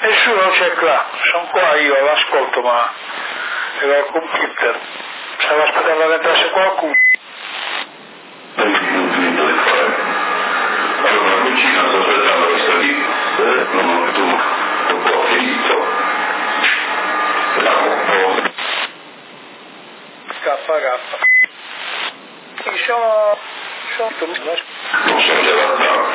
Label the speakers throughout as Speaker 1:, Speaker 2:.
Speaker 1: Nessuno c'è qua, sono qua io all'ascolto, ma ero al computer, stavo aspettando che entrasse qualcuno.
Speaker 2: Allora la cucina sto aspettando questa lì, non tu un po' finito.
Speaker 1: K. Sono
Speaker 2: Non sono già tanto.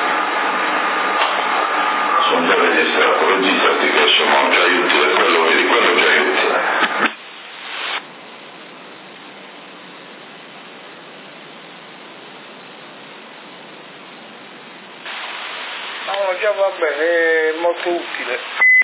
Speaker 2: Sono già registrato, registrati che sono già utile, quello vedi, quello è già utile.
Speaker 1: No, già va bene, è molto utile.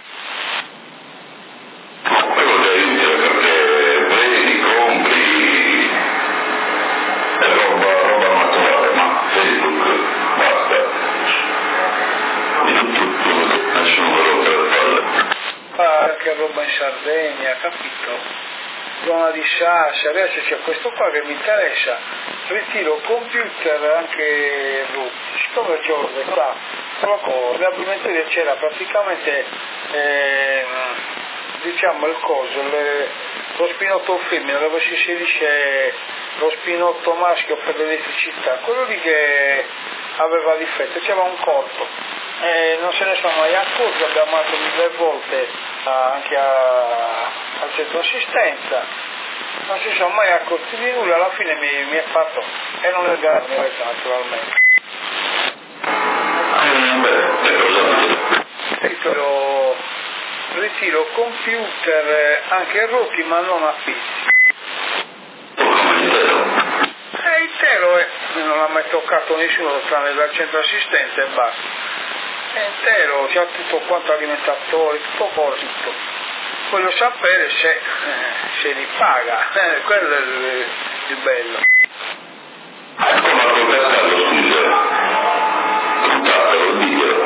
Speaker 2: Quello già è utile perché vedi, compri è roba amatoriale, ma Facebook basta. Di tutto, nessuno ve lo per fare.
Speaker 1: Anche roba in Sardegna, capito? Zona di Sciascia, adesso c'è questo qua che mi interessa, ritiro computer anche rotti, siccome c'ho la biblioteca c'era praticamente diciamo il coso, lo spinotto femmina dove si inserisce lo spinotto maschio per l'elettricità, quello lì che aveva difetto, c'era un corpo. Non se ne sono mai accorti, abbiamo chiamato 1000 volte anche al centro assistenza, non si sono mai accorti di nulla, alla fine mi è fatto, e non è gara naturalmente. Ritiro computer anche rotti ma non appesi. È intero, non l'ha mai toccato nessuno tranne dal centro assistenza e basta. È intero, c'ha tutto quanto alimentatori, tutto cosito. Voglio sapere se li paga, quello è il bello.
Speaker 2: Come ha contattato, scusa, contatelo, diglielo,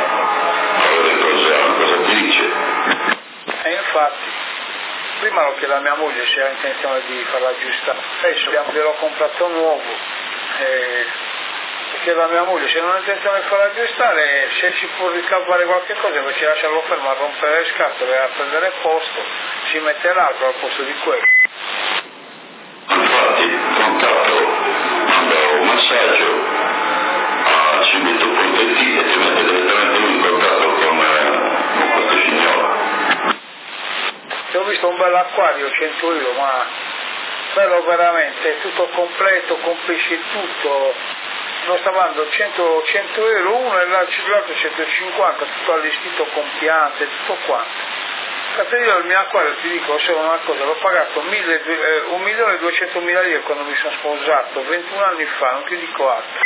Speaker 2: cosa ti dice?
Speaker 1: E infatti, prima lo chiedo a mia moglie se ha intenzione di farla aggiustare, adesso gliel'ho comprato nuovo. Chiedo a mia moglie se non ha intenzione di farla aggiustare, se si può ricavare qualche cosa, invece lasciarlo fermo a rompere le scatole e a prendere posto, si mette l'altro al posto di quello.
Speaker 2: Infatti, contatto, manda un massaggio a cimento.it e ti mette direttamente lui in contatto con questo signore.
Speaker 1: Ho visto un bel acquario, 100 euro, ma bello veramente, tutto completo, con pesci e tutto. Lo sta dando 100 euro uno e l'altro 150, tutto allestito con piante, tutto quanto. Infatti io il mio acquario, ti dico solo una cosa, l'ho pagato 1.200.000 lire quando mi sono sposato, 21 anni fa, non ti dico altro.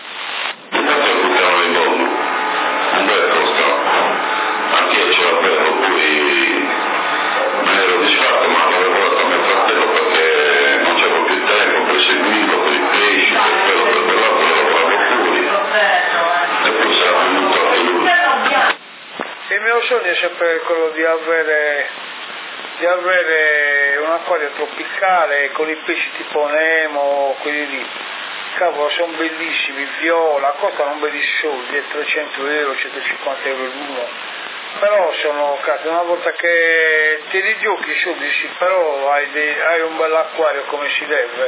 Speaker 2: Un bel costo, anche io ce l'avevo, poi me ne ero disfatto, ma l'avevo fatto a mio fratello perché non c'avevo più tempo per seguirlo, per i pesci, per quello, per l'altro lo lavoravo fuori, e poi sarà venuto anche lui.
Speaker 1: Il mio sogno è sempre quello di avere un acquario tropicale con i pesci tipo Nemo, quelli lì. Cavolo, sono bellissimi, viola, costano un bel soldi, 300 euro, 150 euro l'uno. Però sono, cazzo, una volta che ti rigiochi i soldi, sì, però hai un bel acquario come si deve.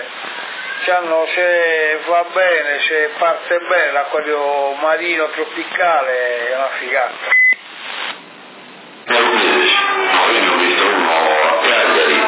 Speaker 1: Se va bene, se parte bene l'acquario marino tropicale è una figata.
Speaker 2: Io ne ho visto uno a Cagliari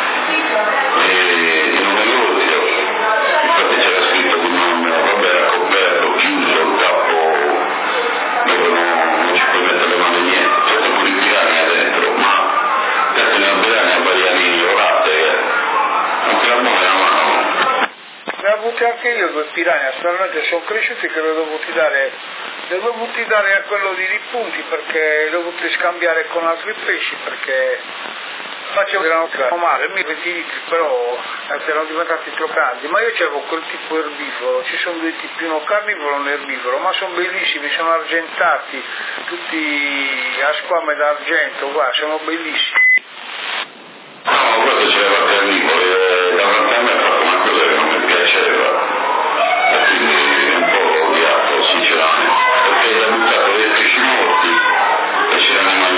Speaker 2: e non è l'ultimo, infatti c'era scritto di nome, vabbè, era coperto, chiuso, il tappo dove non ci puoi mettere le mani niente, c'è pure i piranha dentro, ma cazzo ne ho piranha a Bariani orate, non te la muove la mano.
Speaker 1: Ne ho avuti anche io 2 piranha, solamente sono cresciuti che li ho dovuti dare a quello di ripunti perché li ho dovuti scambiare con altri pesci perché facevano male, 20 litri, però erano diventati troppo grandi, ma io c'avevo quel tipo erbivoro, ci sono 2 tipi, uno carnivoro e un erbivoro, ma sono bellissimi, sono argentati, tutti a squame d'argento, guarda, sono bellissimi.
Speaker 2: No, questo c'era il carnivoro, davanti a me ha fatto una cosa che non mi piaceva, e quindi un po' odiato sinceramente, perché ha buttato dei pesci morti e ce ne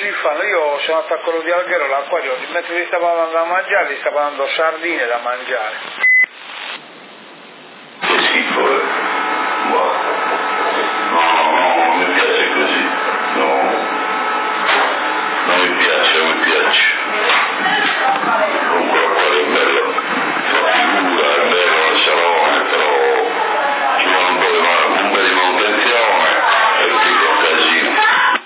Speaker 1: così fanno. Io sono andato a quello di Alghero, l'acquario, mentre gli stavo dando da mangiare, gli stavo dando sardine da mangiare.
Speaker 2: Che schifo, boh. No, non mi piace così, no. Non mi piace. Comunque l'acquario è bello, fa figura, è bello il salone, però ci vuole un po' di manutenzione e tutto un casino.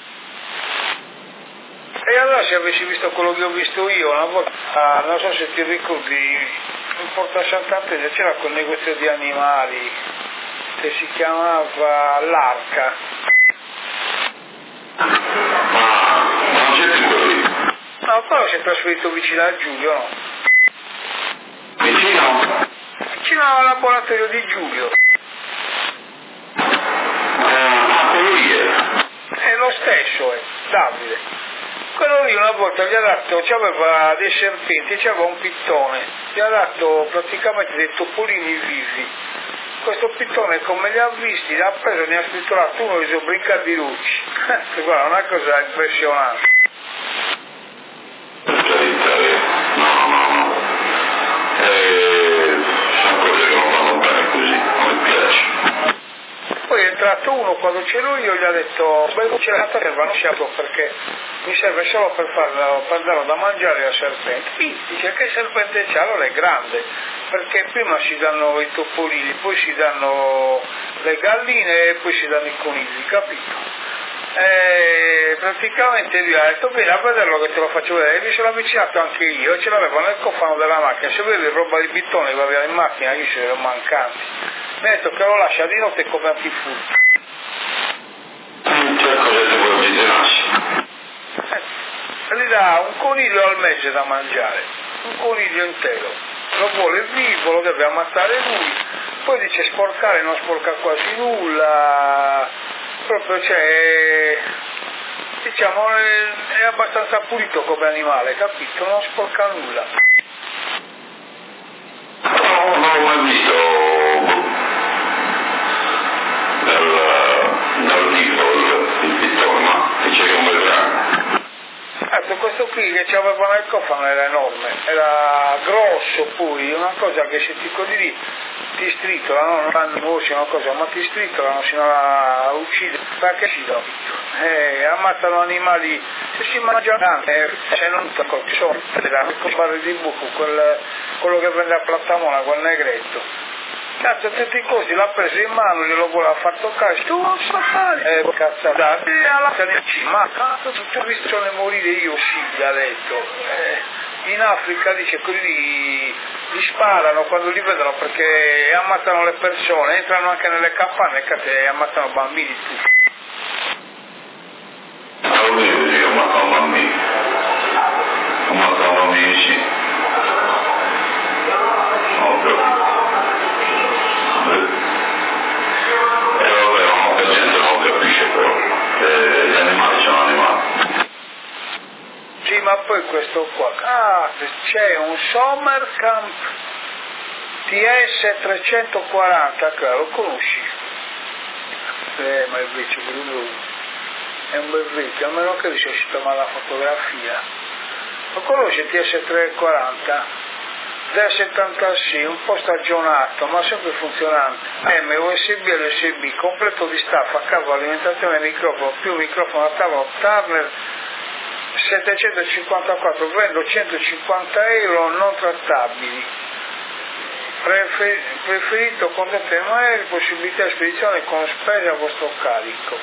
Speaker 1: E allora se avessi visto quello che ho visto io una volta, non so se ti ricordi, in Porta Sant'Antonio c'era quel negozio di animali che si chiamava L'Arca.
Speaker 2: Ma non c'è più quello lì?
Speaker 1: No, però si è trasferito vicino a Giulio, no?
Speaker 2: Vicino?
Speaker 1: Vicino al laboratorio di Giulio.
Speaker 2: Quello lì
Speaker 1: È lo stesso, Davide. Quello lì una volta gli ha dato, c'aveva dei serpenti, c'aveva un pittone, gli ha dato praticamente dei topolini vivi. Questo pittone come li ha visti, li ha preso, ne ha scritturato uno e li ha brincati luci. Guarda, una cosa impressionante.
Speaker 2: No. Sono cose che non vanno bene così, non mi piace.
Speaker 1: Poi è entrato uno, quando c'ero io gli ha detto, beh, c'è la terra, non serve perché mi serve solo per darlo da mangiare al serpente. Sì, dice che serpente c'ha, allora è grande, perché prima si danno i topolini, poi si danno le galline e poi si danno i conigli, capito? Praticamente lui ha detto bene, a vederlo che te lo faccio vedere, e mi sono avvicinato anche io, ce l'avevo nel cofano della macchina, se vedi roba di pittone che aveva in macchina, io ce l'ho mancanti, mi ha detto che lo lascia di notte come antifurto.
Speaker 2: C'è cosa che vuoi avvicinarsi?
Speaker 1: Gli dà un coniglio al mese da mangiare, un coniglio intero, lo vuole vivo, lo deve ammazzare lui, poi dice sporcare non sporca quasi nulla, proprio diciamo è abbastanza pulito come animale, capito? Non sporca nulla.
Speaker 2: No, non l'ho mai visto dal vivo il pittone, ma dice che è un bel cane.
Speaker 1: Ecco, questo qui che c'aveva nel cofano era enorme, era grosso poi, una cosa che se ti così ti stritolano, non hanno voce una cosa, ma ti stritolano sino a uccidere, perché si do. Ammazzano animali, se si mangiano se non ci sono, il barre di buco, quello che prende a Plattamona, quel negretto. Cazzo, tutti così, l'ha preso in mano, glielo voleva far toccare, tu non so fare, cazzata, e alla fine ma cazzo, tutti ho visto morire io, sì, ha detto. In Africa dice quelli li sparano quando li vedono perché ammazzano le persone, entrano anche nelle capanne e ammazzano bambini tutti.
Speaker 2: Io ammazzano bambini, sì. La gente non capisce però che gli animali sono animali.
Speaker 1: Sì, ma poi questo qua, c'è un Summer Camp TS 340, lo conosci? Ma invece quello è un bel vecchio, a meno che sia uscita male la fotografia. Lo conosci TS 340? Del 76, un po' stagionato, ma sempre funzionante. USB e l'USB, completo di staffa, cavo, alimentazione, microfono, più microfono a tavola, Turner 754, vendo 150 euro non trattabili. Preferito contatto email, possibilità di spedizione con spese a vostro carico.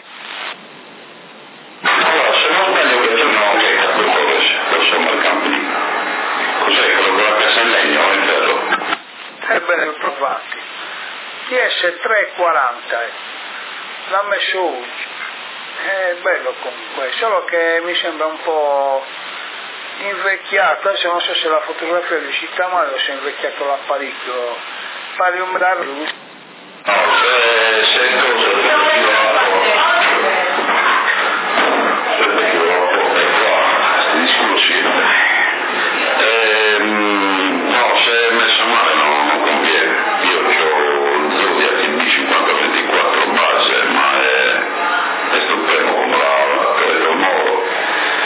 Speaker 2: Allora, se non sbaglio questo no, che è questo mercato lì. Cos'è quello con la cassa in legno o in ferro?
Speaker 1: Ebbene, provati. TS 340, l'ha messo oggi. È bello comunque, solo che mi sembra un po' invecchiato, adesso non so se la fotografia è riuscita male o se è invecchiato l'apparecchio, pare un darlo.
Speaker 2: No, se è cosa no, se è messo male non conviene. Io ho il Zodiac TB5024 base, ma è stupendo come la telefono nuovo.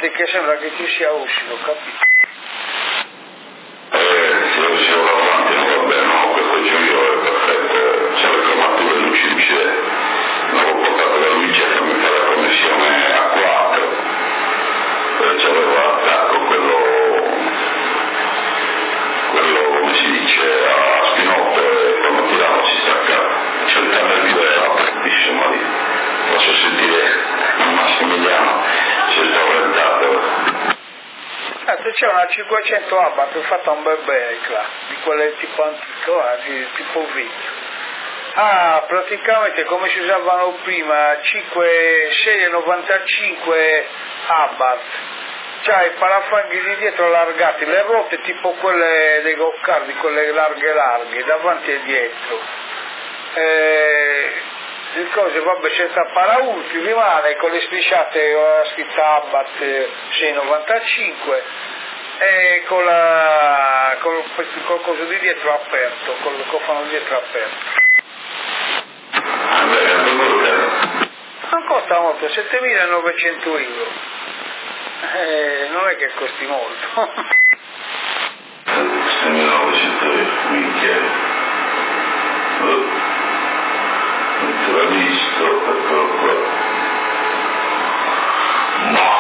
Speaker 1: Soltanto che sembra che ci sia uscito, capito?
Speaker 2: Se io dicevo davanti, no, vabbè, no, questo giro è perfetto, c'è la cromatura luce, l'avevo portato da Luigi a farmi fare la connessione a 4, c'avevo l'attacco, quello come si dice, a spinotto, e quando tiravo si stacca, c'è il cannello era apertissimo lì, posso sentire Massimiliano, si è spaventato.
Speaker 1: Se c'è una 500 Abarth fatta un bel là, di quelle tipo antico, tipo vecchio. Praticamente come si usavano prima, 6,95 Abarth, c'ha i parafanghi di dietro allargati, le ruote tipo quelle dei go-kart, quelle larghe, davanti e dietro. Il coso, vabbè, senza paraurti, rimane con le strisciate con la scritta Abarth 6,95 e con coso di dietro aperto, con il cofano dietro aperto. Non costa molto, 7.900 euro. Non è che costi molto.
Speaker 2: 7.900 euro, minchia. Non te l'ho visto, eccolo qua. No!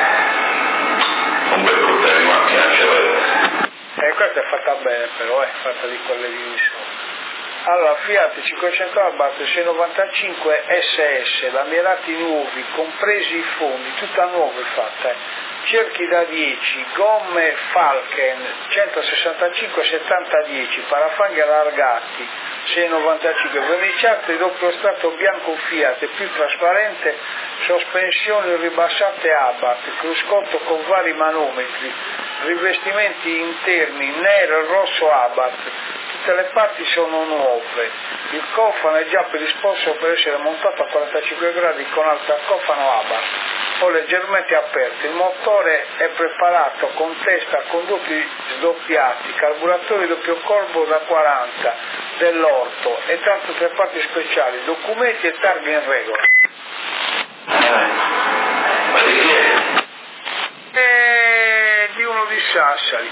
Speaker 2: Un bel coltello di macchina
Speaker 1: Questa è fatta bene però, è fatta di quelle di Nissan. Allora, Fiat 500 Abarth 695 SS, lamierati nuovi, compresi i fondi, tutta nuova è fatta. Cerchi da 10, gomme Falken 165-70-10, parafanghi allargati 695, verniciate doppio strato bianco Fiat, più trasparente, sospensioni ribassate Abarth, cruscotto con vari manometri, rivestimenti interni nero e rosso Abarth, tutte le parti sono nuove, il cofano è già predisposto per essere montato a 45 gradi con alta cofano Abarth o leggermente aperto, il motore è preparato con testa, condotti sdoppiati, carburatori doppio corpo da 40 dell'orto e tante tre parti speciali, documenti e targhe in regola.
Speaker 2: Ma di chi
Speaker 1: è? Di uno di Sassari,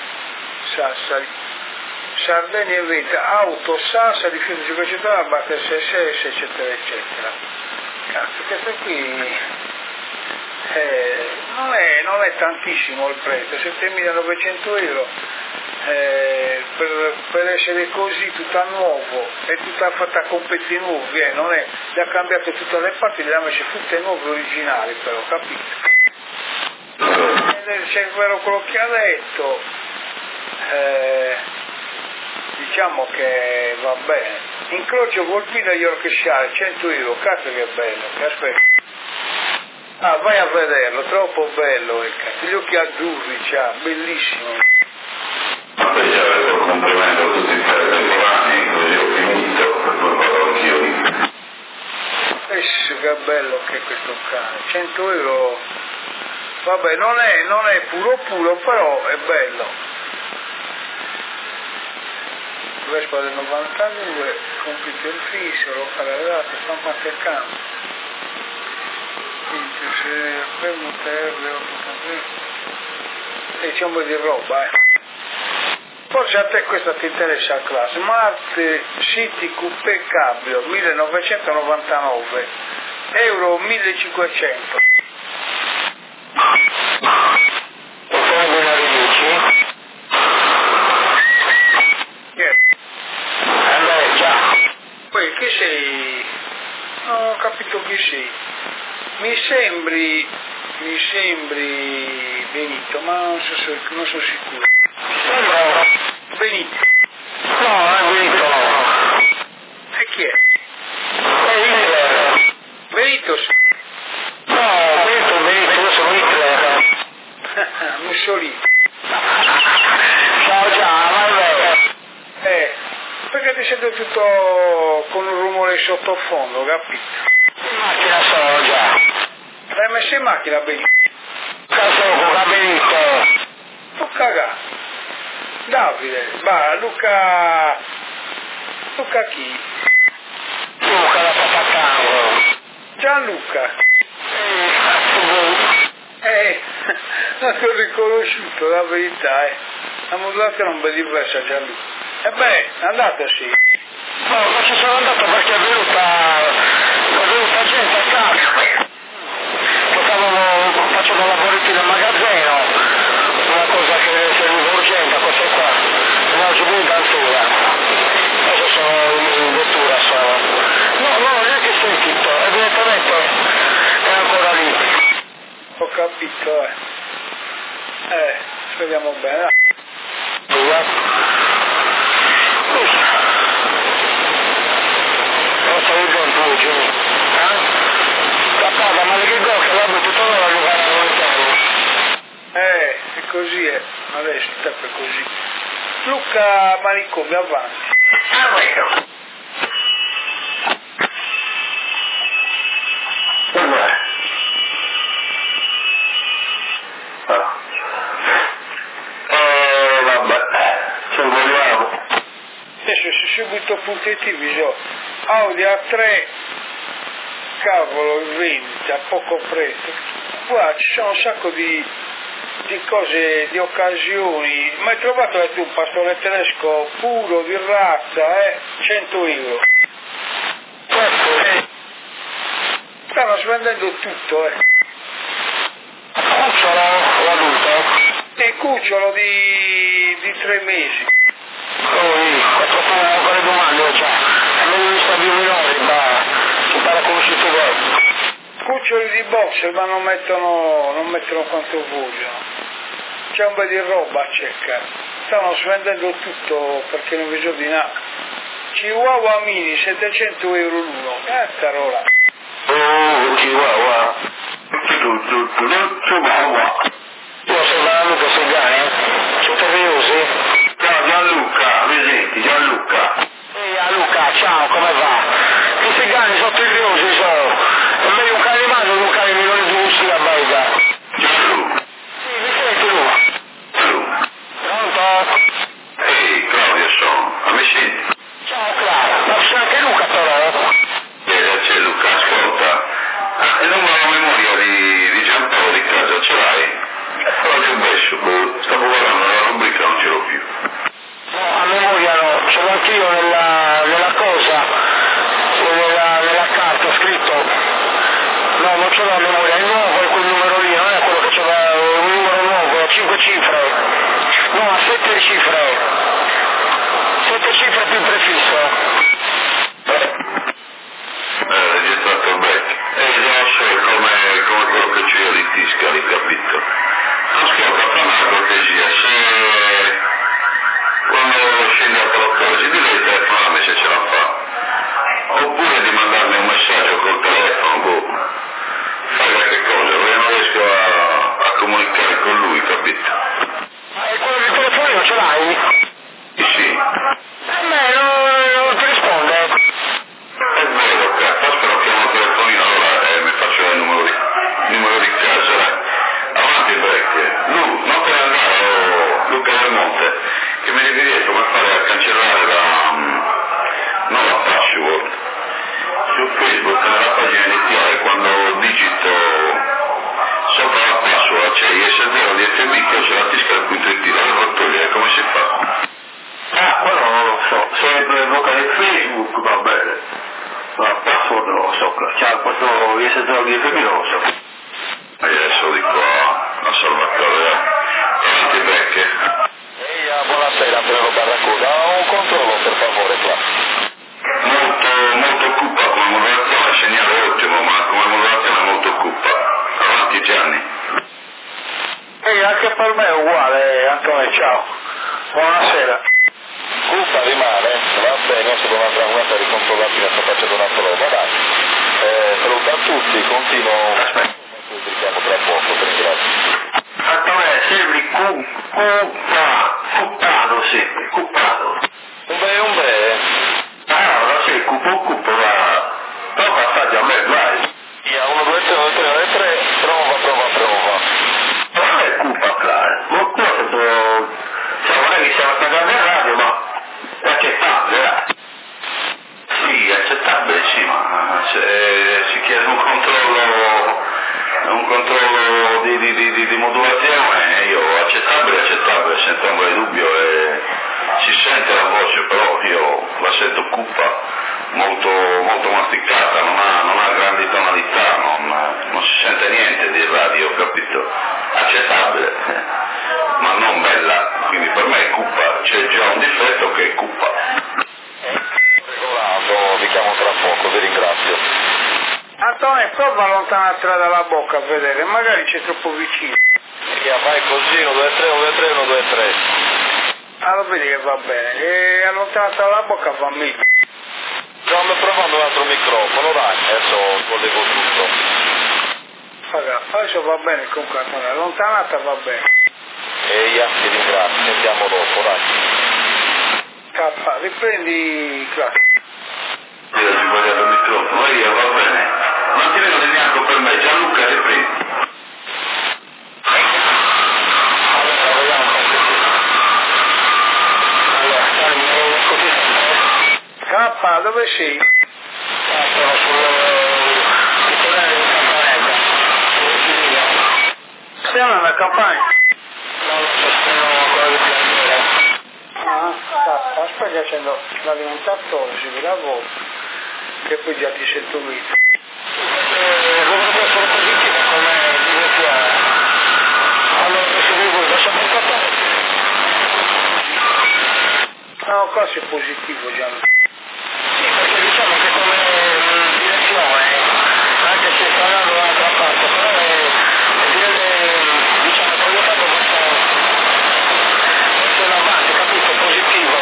Speaker 1: Sardegna e Vita, auto Sassari, Fiat 500 Abarth SS, eccetera, eccetera. Cazzo, questo qui non è tantissimo il prezzo, 7.900 euro per essere così tutta nuovo, è tutta fatta con pezzi nuovi, non è, le ha cambiate tutte le parti, le ha messe tutte nuove originali però, capito? C'è quello che ha detto, diciamo che va bene. Incrocio Volpino Yorkshire 100 euro, cazzo che bello, che aspetta. Vai a vederlo, troppo bello, gli occhi azzurri c'ha, bellissimo.
Speaker 2: Ma poi c'è un complimento a tutti i contemporanei, così ho finito, e poi vado anch'io lì.
Speaker 1: Che bello che è questo cane, 100 euro, vabbè non è puro, però è bello. Vespa del 92, computer fisso, locale date, stampante a campo. E c'è un po' di roba, Forse a te questa ti interessa, classe. Smart City Coupé Cabrio 1999, euro 1500. Poi chi sei? Non ho capito chi sei. Mi sembri Benito, ma non sono sicuro. Benito.
Speaker 2: No, non è Benito, no.
Speaker 1: E chi è? Benito.
Speaker 2: No, Benito, sono Hitler.
Speaker 1: Mussolini.
Speaker 2: Ciao, vabbè.
Speaker 1: Perché ti sento tutto con un rumore sottofondo, capito?
Speaker 2: In macchina sono già.
Speaker 1: L'hai messo in macchina, Benito?
Speaker 2: Cazzo, con Benito.
Speaker 1: Tu cagà. Davide, Luca chi?
Speaker 2: Luca da Papacavo.
Speaker 1: Gianluca. Non ti ho riconosciuto, la verità è. La modulazione è un bel diversa Gianluca. Andateci.
Speaker 3: No, ma ci sono andato perché è venuta gente a casa. Che facendo lavoretti nel magazzino, una cosa che serviva urgente, questo qua. Non ci venuta ancora. Adesso sono in vettura solo. No, non ho neanche sentito, evidentemente è ancora lì.
Speaker 1: Ho capito, speriamo bene. È così, adesso è sempre così. Luca Manicomio, avanti. Adesso si subito puntetti, Audi A3, cavolo, il 20, a poco prezzo. Qua ci sono un sacco di cose, di occasioni. Ma hai trovato tu un pastore tedesco puro, di razza, 100 euro. Stanno svendendo tutto,
Speaker 3: Cucciolo o adulto?
Speaker 1: E cucciolo di 3 mesi.
Speaker 3: Questo sono ancora le domande, cioè, non mi sta più minore, ma si parla conosciuto voi.
Speaker 1: Cuccioli di boxer, ma non mettono quanto vogliono. C'è un bel di roba a cercare. Stanno svendendo tutto perché non vi ordinare. Chihuahua mini, 700 euro l'uno. Carola.
Speaker 3: Chihuahua. Io sono Gianluca Segani, siete curiosi?
Speaker 2: Ciao Gianluca, mi senti? Gianluca.
Speaker 3: Ehi Luca, ciao, come va? I Segani sono curiosi, sono. È meglio un cane di mano che un cane di milioni di russi da Baiga.
Speaker 2: Gianluca.
Speaker 3: Sì, mi senti Luca? Pronto?
Speaker 2: Ehi, Claudio sono. Ma mi senti?
Speaker 3: Ciao Clara, ma c'è anche Luca però?
Speaker 2: C'è Luca, ascolta. Il numero a memoria di Giampaolo di casa ce l'hai? Oggi ho messo, stavo guardando la rubrica, non ce l'ho più.
Speaker 3: No, a memoria no, ce l'ho anch'io nella cosa, nella carta scritto. No, non ce l'ho a memoria, è nuovo quel numero lì, non è quello che c'era, un numero nuovo, 5 cifre. No, 7 cifre. 7 cifre più prefisso.
Speaker 2: Registrato bene. Come quello che c'è di Tiscali, capito? Ascolta, fammi una cortesia, se quando scendi a collocarsi, dillo di telefonarmi se ce la fa. Oppure di mandarmi un messaggio col telefono, fai qualche cosa, perché non riesco a comunicare con lui, capito?
Speaker 3: E quello di telefonino ce l'hai?
Speaker 2: Sì.
Speaker 3: A me non ti risponde.
Speaker 2: È vero, cazzo, aspetta, chiamo il telefonino, allora mi faccio il numero di casa. Avanti break. Non per andare, Luca Del Monte, che mi devi dire come fare a cancellare non la password. Su Facebook, nella pagina iniziale, quando digito sopra la password, c'è IS0 di FB, che c'è la tisca.it, la devo togliere, come si fa? Quello non lo so, se blocca di Facebook va bene, ma la password non lo so, c'è questo IS0 di FB non lo so. Adesso dico a Salvatore, ti becche.
Speaker 3: Ehi, buonasera, Piero Barracuda, un controllo per favore qua.
Speaker 2: Molto cupa come modulazione, segnale ottimo, ma come modulazione molto cupa. Avanti Gianni.
Speaker 1: E anche per me è uguale, Antonio, ciao. Buonasera.
Speaker 3: Cupa rimane, va bene, se non andrà una per ricontrollarti sto facendo una prova, dai. Saluto a tutti, continuo.
Speaker 2: Aspetta.
Speaker 3: Richiamo tra poco, ti ringrazio.
Speaker 2: Antonio, sembri cuppano sempre, cuppano.
Speaker 3: Un bene.
Speaker 2: Non sei cupo, ma prova passaggio a me, vai.
Speaker 3: Via, 1, 2, 3, prova.
Speaker 2: Non è cupa, Clara. Non è che siamo stati in radio, ma è accettabile, Sì, è accettabile, sì, ma se si chiede un controllo di
Speaker 1: prova a allontanartela dalla bocca a vedere, magari c'è troppo vicino.
Speaker 4: Fai così, 1, 2, 3, 1, 2, 3, 1, 2, 3.
Speaker 1: Allora vedi che va bene, e allontanata dalla bocca va meglio.
Speaker 4: Stiamo provando un altro microfono, dai, adesso collego tutto.
Speaker 1: Adesso va bene comunque, allontanata va bene.
Speaker 4: Eia, ti ringrazio, sentiamo dopo, dai.
Speaker 1: K, riprendi classe.
Speaker 2: Io ho sbagliato il microfono, Eia, va bene. Non ti vedo di bianco per me, Gianluca, riprendi.
Speaker 1: K, dove sei?
Speaker 3: Sono sul tunnel di Campanella.
Speaker 1: Siamo nella campagna.
Speaker 3: Non sono ancora di piangere.
Speaker 1: K, aspetta che accendo l'alimentatore, si vede la voce, che poi già ti sento meglio.
Speaker 3: Dovrebbe essere positivo come direzione. Allora, se devo lasciare il capo.
Speaker 1: No, qua sei positivo già.
Speaker 3: Sì, perché diciamo che come direzione, anche se sta andando da un'altra parte, però diciamo proiettato verso l'avanti, capito? Positivo.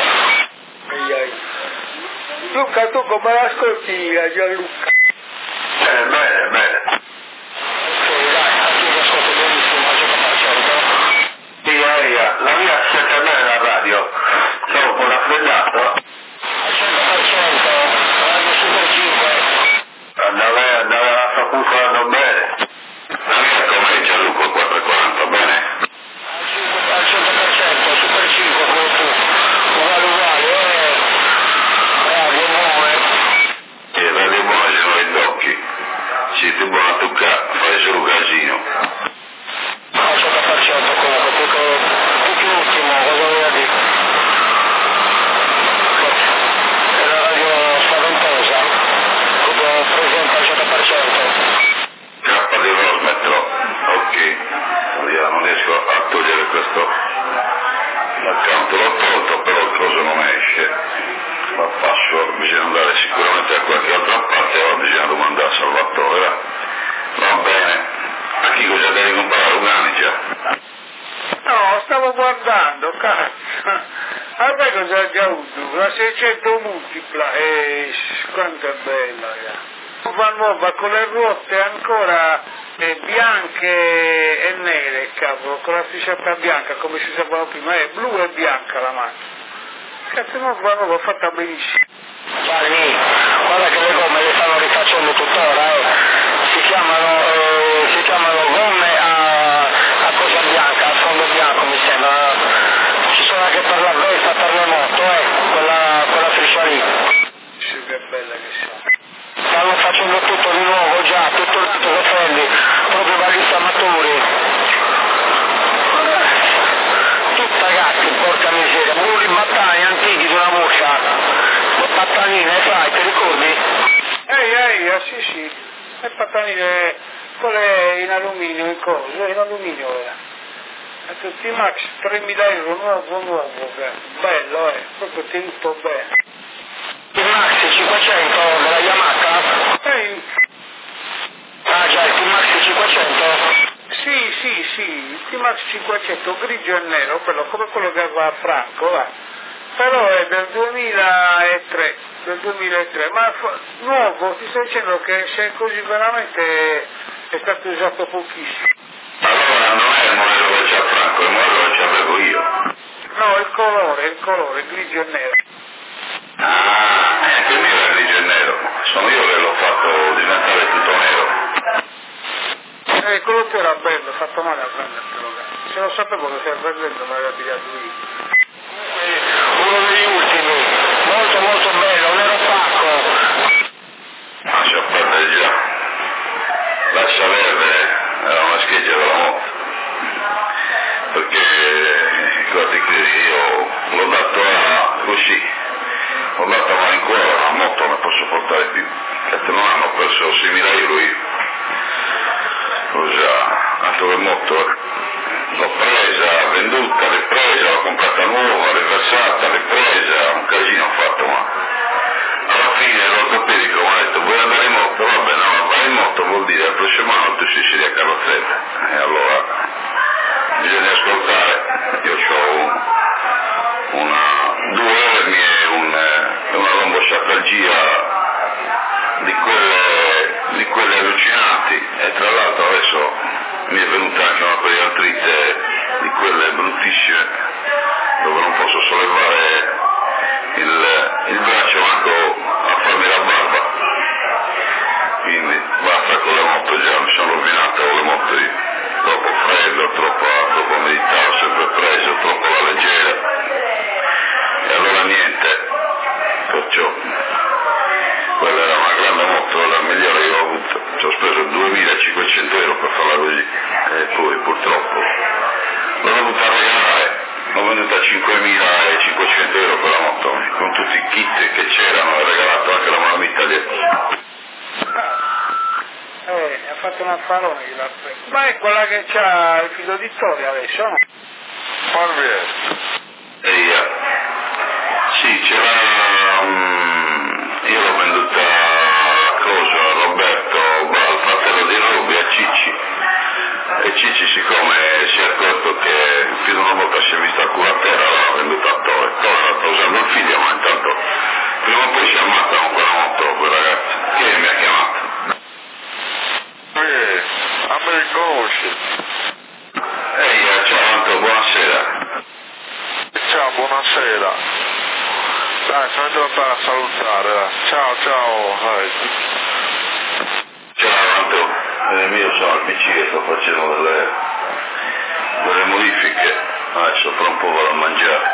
Speaker 1: Luca, tu come l'ascolti a Gianluca?
Speaker 2: Bene, bene.
Speaker 3: Ok, dai, anche io ascolto benissimo, al 100%.
Speaker 2: Sì, Eia, la mia si sente bene la radio. Sono un po' raffreddato.
Speaker 3: Al 100%, radio Super 5.
Speaker 2: Andava funzionando bene. La mia come Gianluca 440, bene?
Speaker 3: Al 100%, Super 5, come tu. Uguale, radio nuove.
Speaker 2: E radio buona ce l'ho gli occhi. Se ti buona tocca, fai solo casino.
Speaker 3: Al 100% comunque, più che ultimo, cosa voglio dire? È una radio spaventosa, proprio presente al 100%.
Speaker 2: K di lo smetterò. Ok. Io non riesco a togliere questo account, l'ho tolto, però il coso non esce. La password, bisogna andare sicuramente a qualche altra parte, ora bisogna domandare a Salvatore, va bene. A chi cosa devi comprare organi già?
Speaker 1: No, stavo guardando, cazzo. A me cosa ha già avuto? La 600 multipla, quanto è bella, nuova nuova con le ruote ancora bianche e nere, cavolo, con la strisciata bianca come si usavano prima, è blu e bianca la macchina. Cazzo, nuova fatta benissimo.
Speaker 3: Gianni, guarda che le gomme le stanno rifacendo tuttora, si chiamano gomme a cosa bianca, a fondo bianco mi sembra, ci sono anche per la Vespa, per le moto, quella striscia lì.
Speaker 1: Sì, che bella che sono.
Speaker 3: Stanno facendo tutto di nuovo già, tutto che prendi, proprio dagli amatori. Tutti ragazzi, porca miseria, muri battagli antichi di una muscia, le pattanine, sai, ti ricordi?
Speaker 1: Sì, le pattanine, quelle in alluminio, in alluminio era. E tutti Max, 3.000 euro, nuovo, bello, proprio tenuto bene.
Speaker 3: Il Maxi 500 della Yamaha? Ah già, il T-Max 500?
Speaker 1: Sì, il T-Max 500 grigio e nero, quello come quello che aveva Franco, va. Però è del 2003, ma nuovo, ti sto dicendo che se è così veramente è stato usato pochissimo.
Speaker 2: Allora non è il modello che c'ha Franco, è il modello che c'avevo io.
Speaker 1: No, il colore, grigio e nero.
Speaker 2: Ah, anche il mio è grigio e nero, sono io che l'ho fatto diventare tutto nero.
Speaker 1: Quello che era bello, fatto male a prendertelo, se lo sapevo che serve bello me l'aveva pigliato io.
Speaker 3: Uno degli ultimi, molto bello, un aeropacco.
Speaker 2: Lascia perdere già, lascia perdere, era una scheggia della moto, perché guardi qui io l'ho dato così, l'ho dato a malincuore, la moto non posso portare più, perché non hanno perso 6.000 euro io, cosa, altro che moto, l'ho presa, venduta, ripresa, l'ho comprata nuova. difficile, dove non posso sollevare il braccio manco a farmi la barba, quindi basta con le moto già, mi sono rovinato con le moto io. Troppo freddo, troppo umidità, ho sempre preso, troppo alla leggera, e allora niente, perciò quella era una grande moto, la migliore che ho avuto, ci ho speso 2.500 euro per farla così, e poi purtroppo l'ho dovuta regalare, l'ho venduta a 5.500 euro per la moto, con tutti i kit che c'erano, ho regalato anche la marmitta dietro.
Speaker 1: Ha fatto un affarone che l'ha preso. Ma è quella che c'ha il figlio di Storia adesso, no?
Speaker 2: Sì, c'era io l'ho venduta a a Roberto, al fratello di Roby, a Cicci, e Cicci siccome si è accorto che più di una volta si è vista a culo a terra, l'ha venduta a Tore, sta usando il figlio, ma intanto prima o poi si ammazza con quella moto quel ragazzo, che mi ha chiamato.
Speaker 4: A me riconosci.
Speaker 2: Ehi, ciao Anto, buonasera.
Speaker 4: Ciao, buonasera. Dai, fammi andare a salutare. Ciao,
Speaker 2: Ciao Anto, io sono al PC che sto facendo delle modifiche, adesso fra un po' vado a mangiare.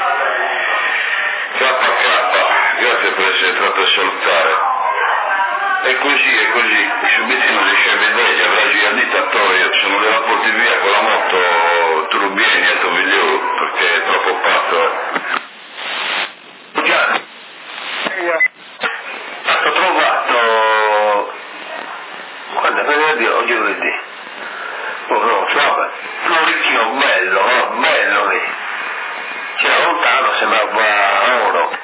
Speaker 2: Grazie per essere entrato a salutare. È così, subito non riesce a vedere, gli avrà girandito attorno, io se non le la porti via con la moto, tu lo vieni a tuo migliore, perché è troppo pazzo. Gianni, ho trovato, quando è venerdì, oggi è lunedì, non so, un orecchino bello lì, c'era lontano, sembrava oro.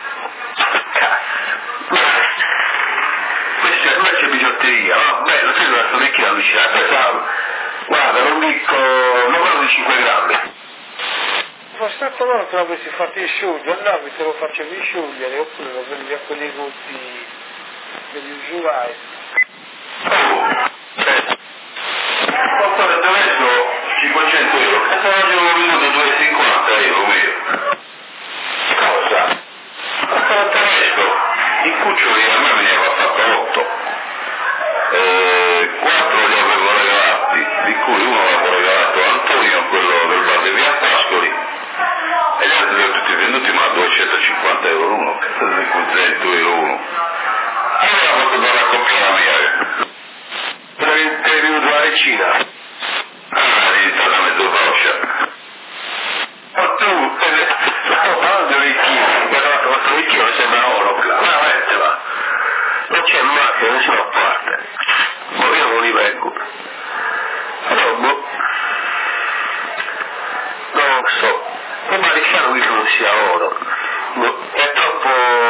Speaker 2: Questa è bigiotteria, bello, sei una orecchina avvicinata, guarda, non dico, non vado di 5 grammi.
Speaker 1: Fosse stato loro che l'avessi fatto sciogliere, andavi te lo facevi sciogliere, oppure lo vendi a quelli rotti degli usurai.
Speaker 2: Quanto ti ho messo 500 euro, e se non avevo venuto 2,50 euro mio. Cosa? Ma tedesco, i cuccioli a me veniva fatto 8, 4 li avevo regalati, di cui uno l'avevo regalato a Antonio, quello del bar di Via Pascoli, e gli altri li ho tutti venduti ma a 250 euro l'uno, che è il contento euro uno. Allora ho fatto dare a coppia la mia. È venuto alla Cina. È diventata mezzo broscia. Ma tu, stavo parlando di orecchini, guardate, questo orecchino mi sembra oro, veramente va. Non c'è macchina da nessuna parte. Ma io non li vengo. Allora, non so. Ma diciamo che non sia oro. È troppo...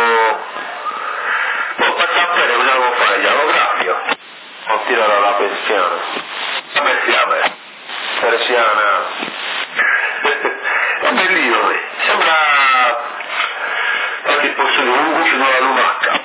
Speaker 2: passa a bene, cosa devo fare? L'anografio? Non tirare la persiana. La persiana. È bellino, sembra... che posso dire, un guscio di una lumaca.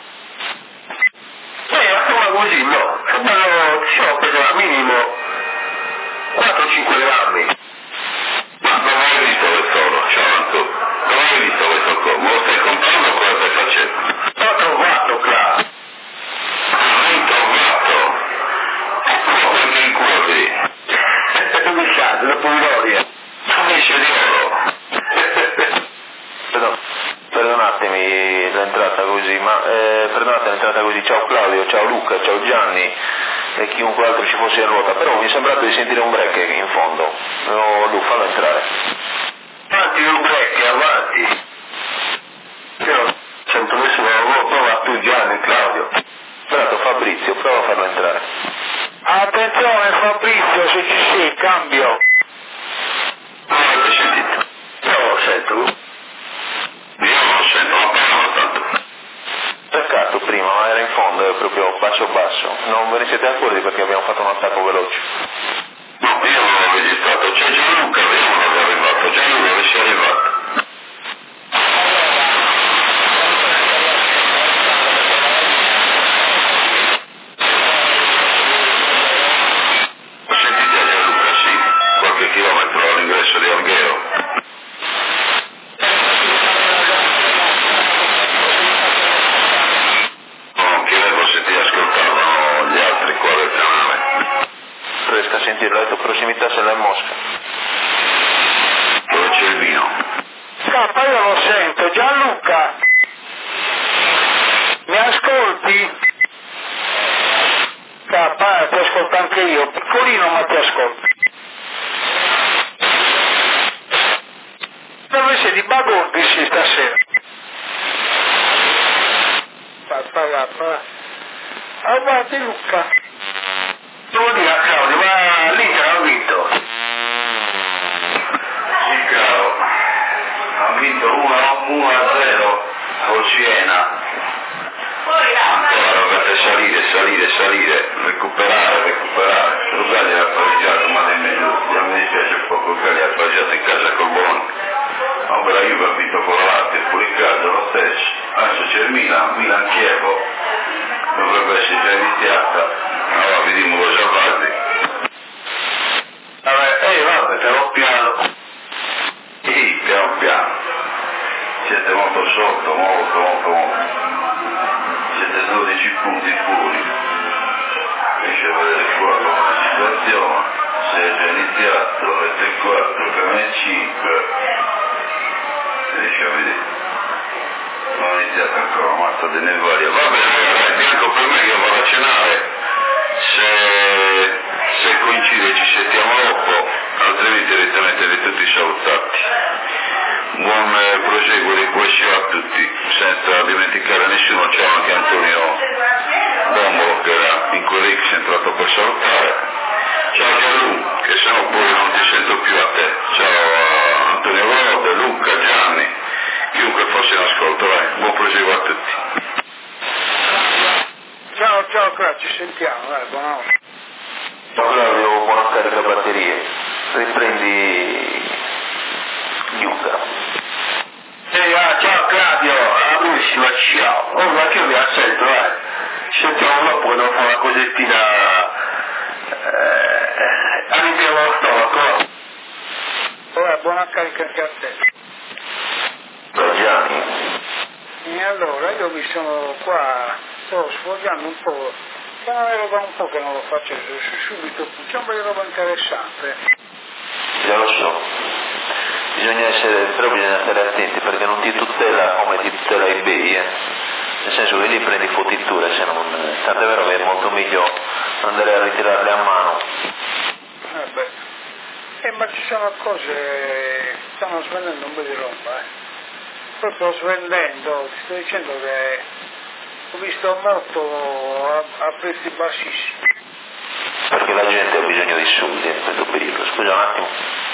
Speaker 2: Ma così no, sembrano, ho preso al minimo 4-5 grammi. Ma non hai visto questo oro, ciao Anto? Non hai visto questo oro? Me lo stai comprando o cosa stai facendo? L'ho trovato, Cla. L'hai trovato? Ma perché in culo lì? Mi sa, dopo un'oria. Tu dici di oro? Perdonatemi l'entrata così, ma perdonate l'entrata così, ciao Claudio, ciao Luca, ciao Gianni e chiunque altro ci fosse in ruota, però mi è sembrato di sentire un break in fondo. Lu, fallo entrare. Avanti un break, avanti. Io non sento nessuno, prova tu Gianni, Claudio. Prato, Fabrizio, prova a farlo entrare.
Speaker 1: Attenzione Fabrizio, se ci sei, cambio.
Speaker 2: Non avete sentito? No, lo sento. Io non lo sento, ma parlo tanto.
Speaker 3: Peccato prima, ma era in fondo, proprio basso. Non ve ne siete accorti perché abbiamo fatto un attacco veloce.
Speaker 2: No, io non l'ho registrato, c'è Gianluca, vediamo dove è arrivato. Gianluca, dove sei arrivato? Sentite Gianluca, sì, qualche chilometro all'ingresso di Alghero.
Speaker 3: sei di Bagordi sì, stasera. Ah, guarda Luca. Devo dire a Claudio, ma l'Inter ha vinto.
Speaker 2: Sì, caro, hanno vinto 1-0 con Siena. Ancora dovete salire, recuperare. Lo Cagliari ha pareggiato, ma nemmeno, mi dispiace poco, il Cagliari ha pareggiato in casa col Bologna. Ma per la Juve ha vinto con la Lazio, pure in casa lo stesso. Adesso c'è il Milan-Chievo, dovrebbe essere già iniziata. Allora vediamo cosa fate. Vabbè, però piano. Sì, piano. Siete molto sotto, molto. Siete 12 punti fuori. Riesce a vedere qua come la situazione. Se è già iniziato, rete 4, canale 5. Riesce a vedere. Non è iniziato ancora, mazza di Nevaria. Va bene ragazzi, Bianco, per me che vado a cenare. Se coincide ci sentiamo dopo, altrimenti direttamente di tutti salutati. Buon proseguo di poesia a tutti, senza dimenticare nessuno. C'è anche Antonio Bombolo che era in Corix, è entrato per salutare. Ciao Gianlu, che sennò poi non ti sento più a te. Ciao Antonio Rode, Luca, Gianni, chiunque fosse in ascolto, vai. Buon proseguo a tutti.
Speaker 1: Ciao, ci sentiamo, buonanotte.
Speaker 2: Ciao Claudio, buona carica batterie. Riprendi Luca.
Speaker 3: Ciao Claudio, alla prossima, ciao. Oh, ma che mi assento, ci sentiamo dopo che devo fare una cosettina all'interno dello stomaco.
Speaker 1: Buona carica anche a te.
Speaker 2: Ciao Gianni.
Speaker 1: E allora, io mi sono qua, sto sfoggiando un po', c'è una roba un po' che non lo faccio subito, c'è un po' di roba interessante.
Speaker 2: Già lo so. Però bisogna stare attenti perché non ti tutela come ti tutela eBay, nel senso che lì prendi fottiture, se non, tanto è vero che è molto meglio andare a ritirarle a mano.
Speaker 1: Ma ci sono cose, stanno svendendo un po' di roba, proprio svendendo, ti sto dicendo che ho visto molto a prezzi bassissimi.
Speaker 2: Perché la gente ha bisogno di soldi in questo periodo, scusa un attimo.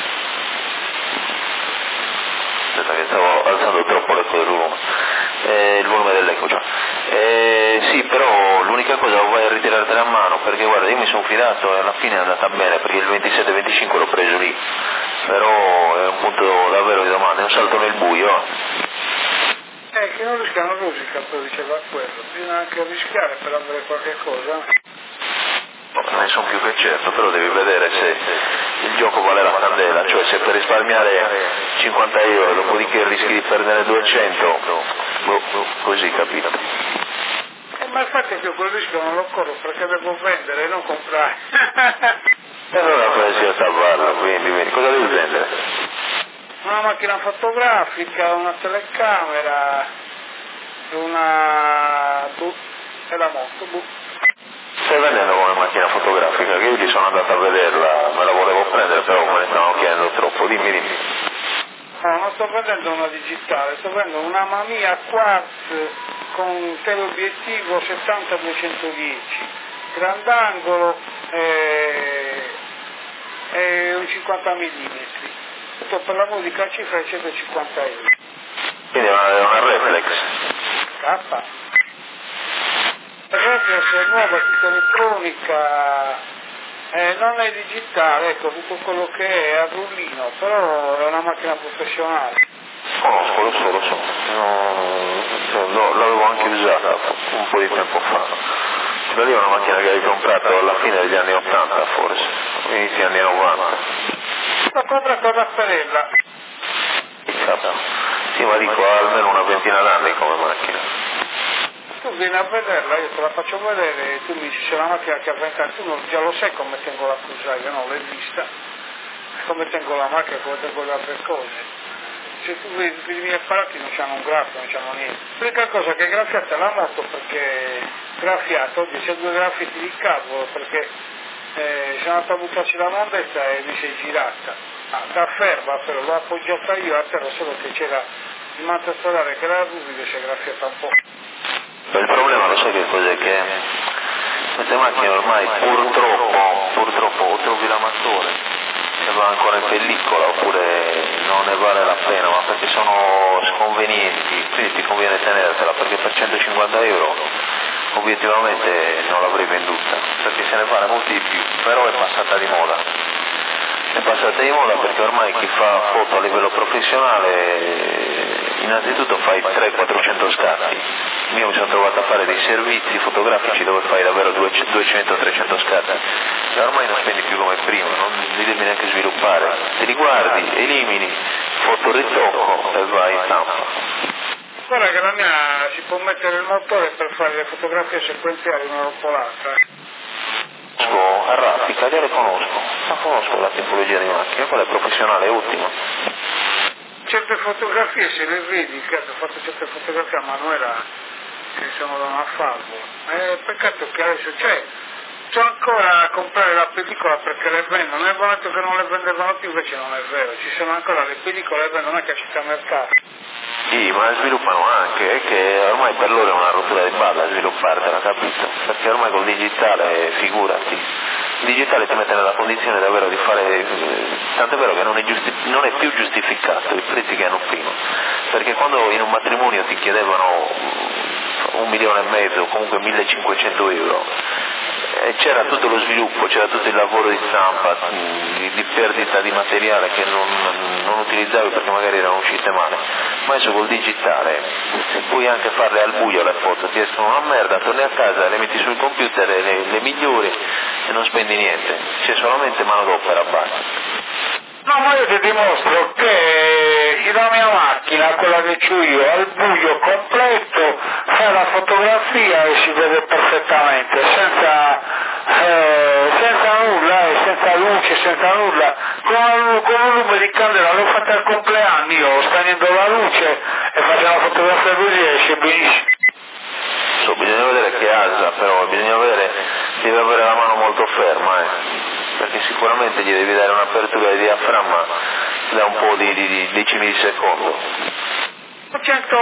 Speaker 2: Aspetta che stavo alzando troppo l'eco del volume, il volume dell'eco già. Sì, però l'unica cosa vai a ritirartela a mano, perché guarda, io mi sono fidato e alla fine è andata bene, perché il 27-25 l'ho preso lì, però è un punto davvero di domanda, è un salto nel buio.
Speaker 1: Che non rischiano rosica, poi diceva quello, bisogna anche rischiare per avere qualche cosa.
Speaker 2: Ne sono più che certo, però devi vedere se il gioco vale la candela, cioè se per risparmiare 50 euro dopodiché rischi di perdere 200, così, capito?
Speaker 1: Ma infatti io quel rischio non lo corro perché devo vendere e non comprare.
Speaker 2: E allora pensi a salvarlo, quindi cosa devi vendere?
Speaker 1: Una macchina fotografica, una telecamera, e la moto,
Speaker 2: Stai vendendo come macchina fotografica, che io lì sono andato a vederla, me la volevo prendere però me ne stavano chiedendo troppo, dimmi.
Speaker 1: No, non sto prendendo una digitale, sto prendendo una Mamiya Quartz con teleobiettivo 70-210, grandangolo e un 50 mm. Tutto per la musica cifra è 150 euro.
Speaker 2: Quindi è una reflex.
Speaker 1: K. Reflex è nuova, tutta elettronica, non è digitale, ecco, tutto quello che è a rullino, però è una macchina professionale.
Speaker 2: Conosco, lo so. L'avevo anche usata un po' di tempo fa. Quella lì è una macchina che hai comprato alla fine degli anni 80 forse, inizi anni 90.
Speaker 1: L'ho comprata da Perella.
Speaker 2: Sì, ma dico ha almeno una ventina d'anni come macchina.
Speaker 1: Tu vieni a vederla, io te la faccio vedere e tu mi dici c'è una macchina che ha 20 anni, tu già lo sai come tengo la crusaia, no? L'hai vista, come tengo la macchina, come tengo le altre cose. Se tu vedi i miei apparati non c'hanno un graffio, non c'hanno niente. L'unica cosa che è graffiata è la moto perché graffiato, oggi c'è 2 graffiti di cavolo perché sono andato a buttarci la mondezza e mi si è girata. Da ferma però l'ho appoggiata io a terra, solo che c'era il manto stradale che era ruvido, si è graffiata un po'.
Speaker 5: Il problema lo sai che cos'è? Che queste macchine ormai purtroppo o trovi l'amatore che va ancora in pellicola oppure non ne vale la pena, ma perché sono sconvenienti, quindi ti conviene tenertela, perché per 150 euro obiettivamente non l'avrei venduta, perché se ne vale molti di più, però è passata di moda. È passata di moda perché ormai chi fa foto a livello professionale innanzitutto fai 300-400 scatti. Io mi sono trovato a fare dei servizi fotografici dove fai davvero 200-300 scatti e ormai non spendi più come prima, non li devi neanche sviluppare, te li guardi, elimini, foto ritocco e vai in stampa.
Speaker 1: Guarda che la mia si può mettere il motore per fare le fotografie sequenziali una dopo l'altra.
Speaker 5: A raffica, io le conosco, ma conosco la tipologia di macchina, quella è professionale, è ottima.
Speaker 1: Certe fotografie se le vedi, che ho fatto certe fotografie a Manuela che sono da una favola, peccato che adesso c'ho ancora a comprare la pellicola perché le vendono, nel momento che non le vendevano più invece non è vero, ci sono ancora le pellicole e vendono anche a città mercato.
Speaker 5: Sì, ma sviluppano anche, che ormai per loro è una rottura di balla sviluppartela, capito? Perché ormai col digitale, figurati, il digitale ti mette nella condizione davvero di fare, tanto è vero che non è più giustificato i prezzi che hanno prima, perché quando in un matrimonio ti chiedevano 1,5 milioni o comunque 1.500 euro, c'era tutto lo sviluppo, c'era tutto il lavoro di stampa, di perdita di materiale che non utilizzavi perché magari erano uscite male, ma adesso col digitale puoi anche farle al buio le foto, ti escono una merda, torni a casa, le metti sul computer, le migliori e non spendi niente, c'è solamente manodopera, basta.
Speaker 1: No, ma io ti dimostro che la mia macchina, quella che c'ho io, al buio completo, fa la fotografia e si vede perfettamente, senza nulla, senza luce, senza nulla, con un lume di candela, l'ho fatta al compleanno, io stagnendo la luce e faccio una fotografia così e esce benissimo.
Speaker 5: Bisogna vedere che asa, però bisogna vedere, deve avere la mano molto ferma, perché sicuramente gli devi dare un'apertura di diaframma da un po' di decimi di secondo.
Speaker 1: Con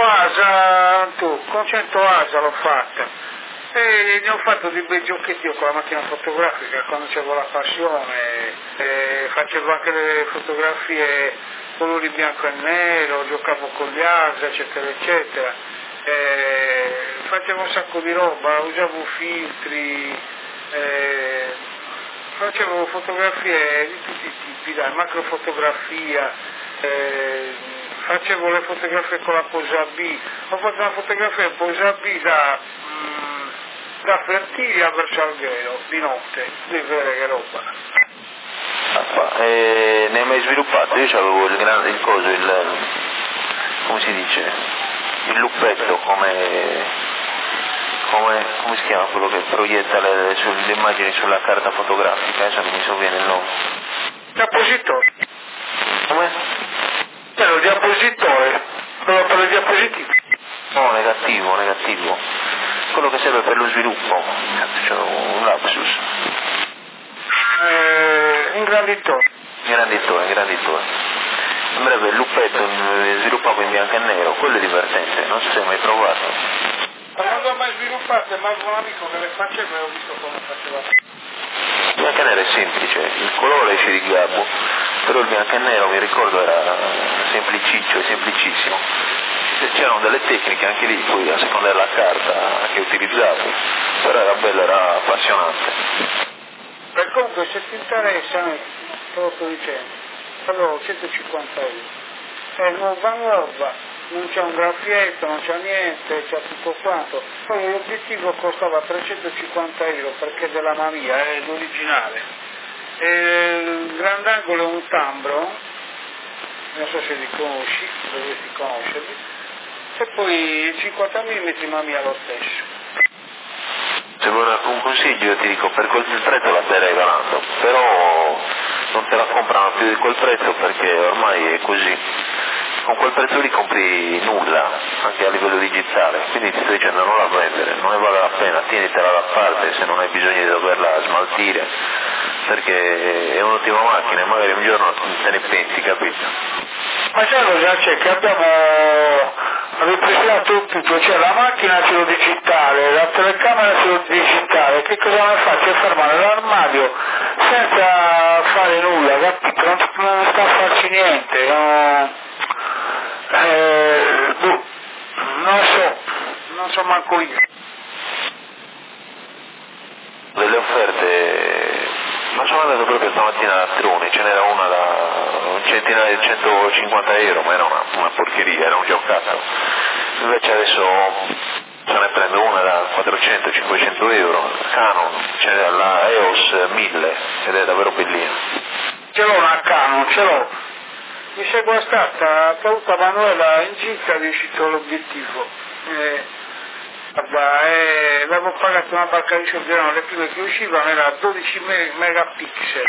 Speaker 1: 100 asa l'ho fatta e ne ho fatto dei bei giochetti io con la macchina fotografica quando c'avevo la passione, facevo anche le fotografie colori bianco e nero, giocavo con gli asa eccetera eccetera, facevo un sacco di roba, usavo filtri, facevo fotografie di tutti i tipi, macrofotografia, facevo le fotografie con la posa B, ho fatto una fotografia posa B da Fertiglia verso Alghero, di notte, devi vedere che roba.
Speaker 5: Ne hai mai sviluppato? Io avevo il coso, come si dice, il luppetto come si chiama quello che proietta le immagini sulla carta fotografica, adesso non mi sovviene il nome.
Speaker 1: Diapositore.
Speaker 5: Come?
Speaker 1: Era il diapositore, quello per le diapositive.
Speaker 5: No, negativo, quello che serve per lo sviluppo, c'è un lapsus.
Speaker 1: Ingranditore.
Speaker 5: In breve il luppetto sviluppavo in bianco e nero, quello è divertente, non so se hai mai provato.
Speaker 1: Non l'ho mai sviluppato, ma un amico che le faceva e ho visto come faceva.
Speaker 5: Il bianco e nero è semplice, il colore esce di gabbo, però il bianco e nero mi ricordo era sempliciccio e semplicissimo. C'erano delle tecniche anche lì, poi a seconda della carta che utilizzavi, però era bello, era appassionante.
Speaker 1: Per comunque se ti interessa, te lo sto dicendo, allora 150 euro. È nuova, non c'è un graffietto, non c'è niente, c'è tutto quanto. Poi l'obiettivo costava 350 euro perché è della Maria, è l'originale. Il grandangolo è un tambro, non so se li conosci, dovresti conoscerli, e poi il 50 mm Mamiya lo stesso.
Speaker 5: Se vuoi un consiglio io ti dico, per quel prezzo la stai regalando, però non te la comprano più di quel prezzo perché ormai è così. Con quel prezzo lì compri nulla, anche a livello digitale, quindi ti sto dicendo non la vendere, non ne vale la pena, tienitela da parte se non hai bisogno di doverla smaltire, perché è un'ottima macchina e magari un giorno te ne penti, capito?
Speaker 1: Ma sai cosa c'è? Che abbiamo ripristinato tutto, cioè la macchina ce l'ho digitale, la telecamera ce l'ho digitale, che cosa ne faccio? Fermare l'armadio senza fare nulla, capito? Non sta a farci niente, non so manco io.
Speaker 5: Delle offerte, ma sono andato proprio stamattina da Troni, ce n'era una da un centinaio di 150 euro, ma era una porcheria, era un giocattolo. Invece adesso se ne prendo una da 400-500 euro, Canon, c'è la EOS 1000 ed è davvero bellina.
Speaker 1: Ce l'ho una Canon, ce l'ho. Mi segue stata tolta Manuela in gita, è riuscito l'obiettivo. Guarda, avevo pagato una barca di soldi, erano le prime che uscivano, era 12 megapixel.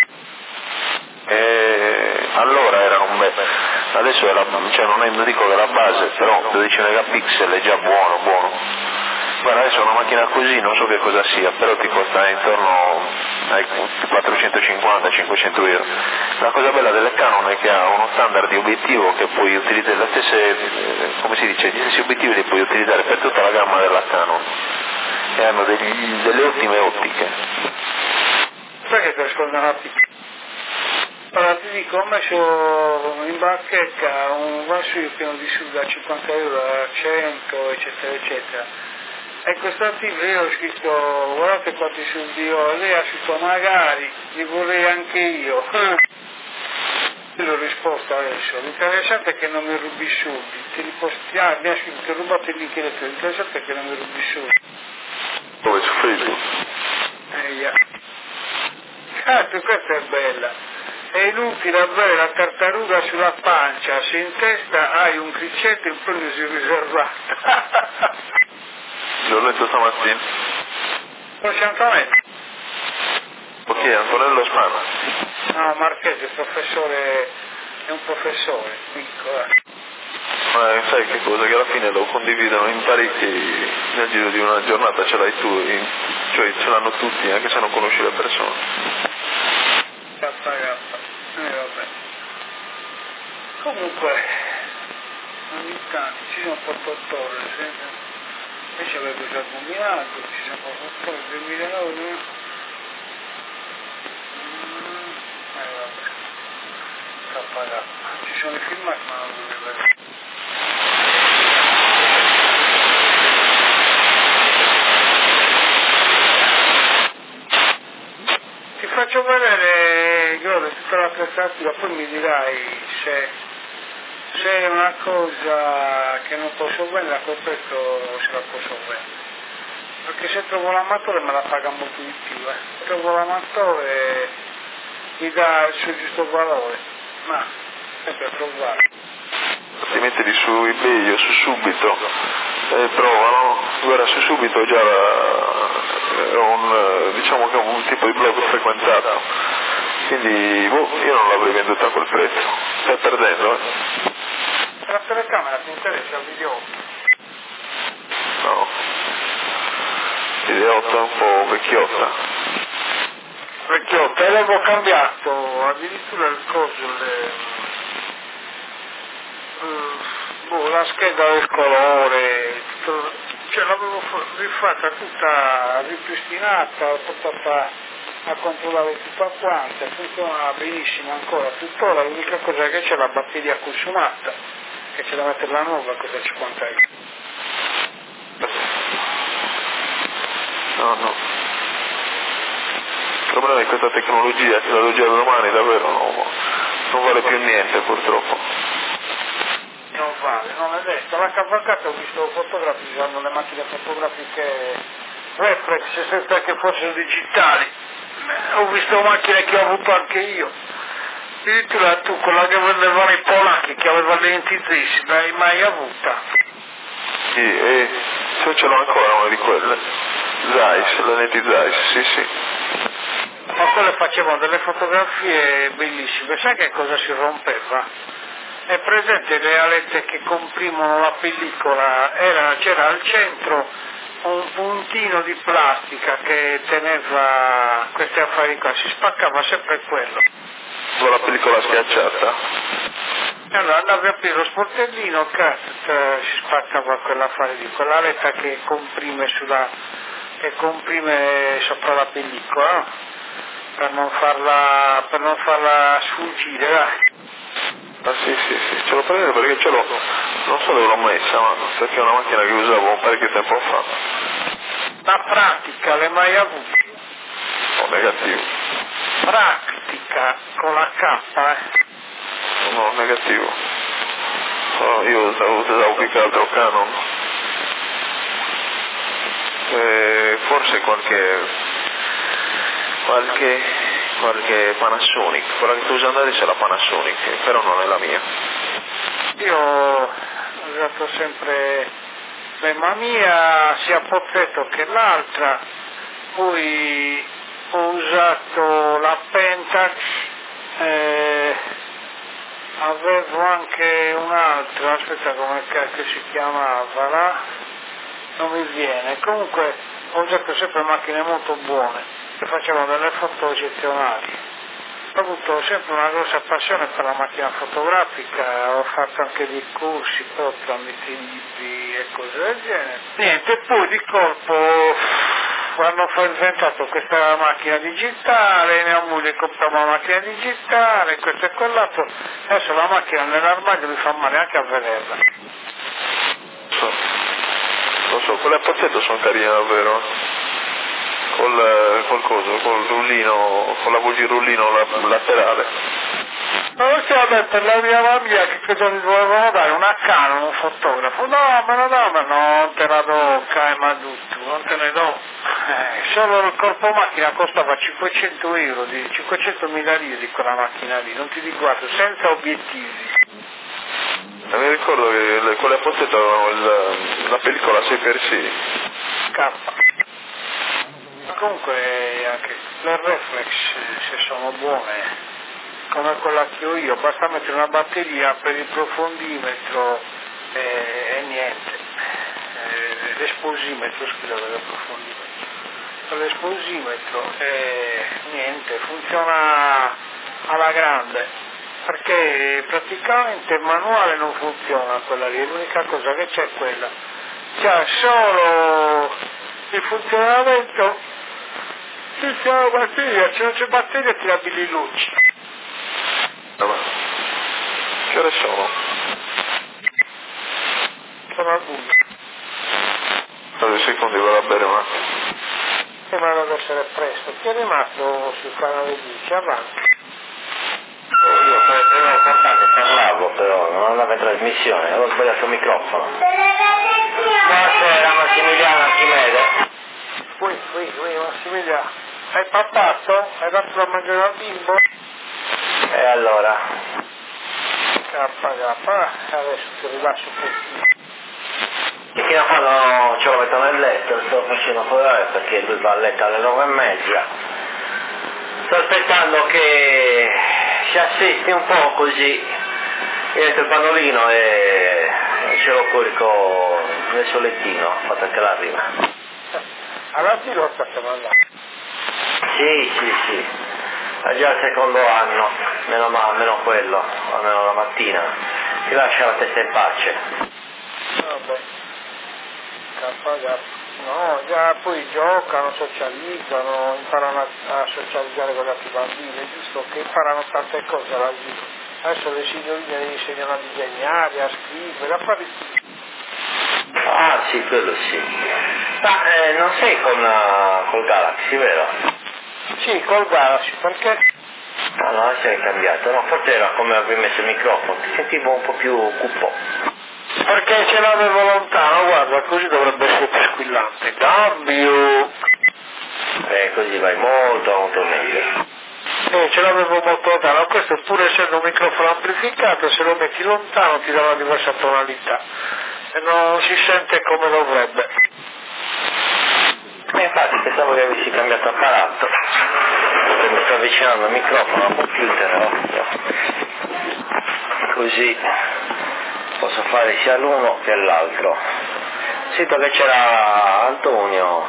Speaker 5: Allora erano un bel, adesso cioè non dico che la base, però 12 megapixel è già buono. Guarda, adesso una macchina così non so che cosa sia, però ti costa intorno ai 450-500 euro. La cosa bella delle Canon è che ha uno standard di obiettivo che puoi utilizzare, le stesse, come si dice, gli stessi obiettivi li puoi utilizzare per tutta la gamma della Canon, e hanno delle ottime ottiche.
Speaker 1: Perché per scordare una piccola? Allora ti dico, ho messo in barchetta un vassoio pieno di sugo da 50 euro a 100, eccetera. E quest'attivo io ho scritto, guardate quanti soldi ho, lei ha scritto magari, li vorrei anche io. Io l'ho risposto adesso, l'interessante è che non mi rubi soldi, te li posti, mi ha scritto che rubate il link elettronico, l'interessante è che non mi rubi soldi.
Speaker 5: Dove, su Facebook?
Speaker 1: Cazzo, questa è bella. È inutile avere la tartaruga sulla pancia se in testa hai un criceto in prognosi riservata.
Speaker 5: L'ho letto stamattina.
Speaker 1: Certamente.
Speaker 5: Ok, Antonello Spana.
Speaker 1: No, Marchese, è un professore, piccolo.
Speaker 5: Ma sai che cosa? Che alla fine lo condividono in parecchi, nel giro di una giornata ce l'hai tu, cioè ce l'hanno tutti, anche se non conosci le persone.
Speaker 1: Vabbè. Comunque, ogni tanto ci sono portatori, invece avrebbe già combinato, ci sono portatori del 2009. Vabbè. Ci sono i filmati ma non li vedo. Ti faccio vedere tutta la prestazione, poi mi dirai se è una cosa che non posso vendere, a quel prezzo se la posso vendere. Perché se trovo l'amatore me la paga molto di più, Se trovo l'amatore mi dà il suo giusto valore, ma sempre a provare.
Speaker 5: Ti metti su eBay o su Subito e provano, guarda, su Subito già diciamo che è un tipo di blog frequentato, quindi io non l'avrei venduta a quel prezzo, stai perdendo,
Speaker 1: La telecamera ti interessa il video?
Speaker 5: No, Videotto è un po' vecchiotta.
Speaker 1: Vecchiotta, e l'avevo cambiato addirittura il coso, la scheda del colore, cioè l'avevo rifatta tutta ripristinata, l'ho portata a controllare tutta quanta, funziona benissimo ancora, tuttora l'unica cosa che c'è la batteria consumata, che c'è da mettere la nuova, cosa ci conta io.
Speaker 5: No. Il problema è questa tecnologia, che la da domani davvero non vale più niente purtroppo.
Speaker 1: Non vale, non è detto. La cavalcata ho visto fotografi, usando le macchine fotografiche reflex, senza che fossero digitali. Ho visto macchine che ho avuto anche io. Addirittura tu, quella che vendevano i polacchi, che aveva le lenti Zeiss, l'hai mai avuta?
Speaker 5: Sì, io ce l'ho ancora una di quelle. Zeiss, le lenti Zeiss, sì.
Speaker 1: Ma quelle facevano delle fotografie bellissime. Sai che cosa si rompeva? È presente le alette che comprimono la pellicola, c'era al centro un puntino di plastica che teneva questi affari qua, si spaccava sempre quello.
Speaker 5: Con la pellicola schiacciata?
Speaker 1: Allora andavi a aprire lo sportellino, si spaccava quell'affare di quella letta che comprime sopra la pellicola, no? per non farla sfuggire, dai.
Speaker 5: Ah sì, ce l'ho preso perché ce l'ho, non so dove l'ho messa, ma perché è una macchina che usavo parecchio tempo fa.
Speaker 1: La pratica, l'hai mai avuta?
Speaker 5: No, negativo.
Speaker 1: Pratica, con la K,
Speaker 5: No, negativo. No, io usavo più che altro Canon. Forse qualche Panasonic, quella che sto usando adesso è la Panasonic, però non è la mia.
Speaker 1: Io ho usato sempre la mia, sia Pozzetto che l'altra, poi ho usato la Pentax, avevo anche un'altra, aspetta come cacchio si chiamava là, non mi viene, comunque ho usato sempre macchine molto buone che facevano delle foto eccezionali. Ho avuto sempre una grossa passione per la macchina fotografica, ho fatto anche dei corsi però tramite libri e cose del genere. Niente, poi di colpo hanno inventato questa macchina digitale, mia moglie comprava una macchina digitale, questo e quell'altro, adesso la macchina nell'armadio mi fa male anche a vederla.
Speaker 5: Lo so, quelle a Pozzetto sono carine davvero. Col rullino, con la voce rullino laterale.
Speaker 1: Non si va per la mia mamma che cosa mi volevano dare? Una Canon, un fotografo. No, me lo do, ma non te la do, Madutto, non te ne do. Solo il corpo macchina costava 500 euro, 500.000 lire quella macchina lì, non ti dico altro, senza obiettivi.
Speaker 5: Mi ricordo che quelle a Pozzetto avevano la pellicola 6x6.
Speaker 1: K. Comunque anche le reflex, se sono buone, come quella che ho io, basta mettere una batteria per il profondimetro e niente, l'esposimetro, scusa, per il profondimetro, per l'esposimetro niente, funziona alla grande, perché praticamente il manuale non funziona quella lì, l'unica cosa che c'è è quella, c'è solo il funzionamento. Se c'è la batteria, se non c'è batteria ti abili le luci.
Speaker 5: Che ore sono?
Speaker 1: Sono al buio.
Speaker 5: Tra 2 secondi vado a bere un attimo.
Speaker 1: Sembra deve essere presto. Ti è rimasto sul canale 10, avanti.
Speaker 3: Io prima è importante parlavo, però non andava in trasmissione, avevo sbagliato il microfono. Buonasera Massimiliano Archimede.
Speaker 1: Ui, Massimiliano. Hai papato? Hai dato da mangiare al bimbo?
Speaker 3: E allora?
Speaker 1: Adesso ti rilascio un pochino.
Speaker 3: E fino a quando ce lo metto nel letto, sto facendo fare perché lui va a letto alle 9:30. Sto aspettando che si assesti un po' così, io metto il pannolino e ce lo corico nel suo lettino, fatto che l'arriva.
Speaker 1: Alla pilota siamo andati.
Speaker 3: Sì, è già il secondo anno, meno quello, almeno la mattina, ti lascia la testa in pace.
Speaker 1: Vabbè, no, già poi giocano, socializzano, imparano a socializzare con gli altri bambini, è giusto che imparano tante cose alla vita. Adesso le signorine gli insegnano a disegnare, a scrivere, a fare tutto.
Speaker 3: Ah sì, quello sì. Ma non sei col Galaxy, vero?
Speaker 1: Sì, col Galaxy, perché?
Speaker 3: No, sei cambiato, no, forse era come avevi messo il microfono, ti sentivo un po' più cupo.
Speaker 1: Perché ce l'avevo lontano, guarda, così dovrebbe essere più squillante. Cambio!
Speaker 3: Così vai molto meglio.
Speaker 1: Ce l'avevo molto lontano, questo pur essendo un microfono amplificato, se lo metti lontano ti dà una diversa tonalità e non si sente come dovrebbe.
Speaker 3: Infatti pensavo che avessi cambiato apparato, perché mi sto avvicinando al microfono al computer, ovvio. Così posso fare sia l'uno che l'altro.
Speaker 5: sentito che c'era Antonio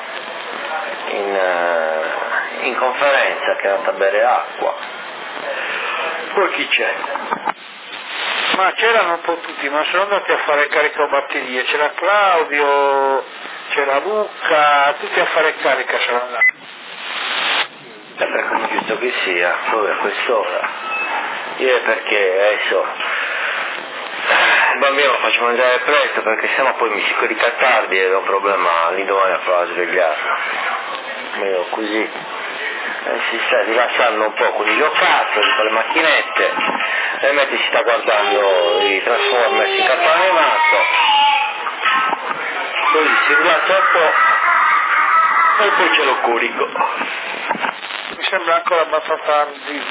Speaker 5: in conferenza, che era andato a bere acqua. Poi chi c'è?
Speaker 1: Ma c'erano un po' tutti, ma sono andati a fare carica batterie, c'era Claudio, c'era Luca, tutti a fare carica sono andati.
Speaker 5: Per come giusto che sia, poi a quest'ora. Io perché adesso il bambino lo faccio mangiare presto, perché sennò poi mi si corica tardi e ho un problema l'indomani a farla svegliare. Meglio così. Si sta rilassando un po' con i giocattoli, con le macchinette, e mentre si sta guardando i Transformers in cartone animato, così si rilassa un po' e poi ce lo corico.
Speaker 1: Mi sembra ancora abbastanza tardi,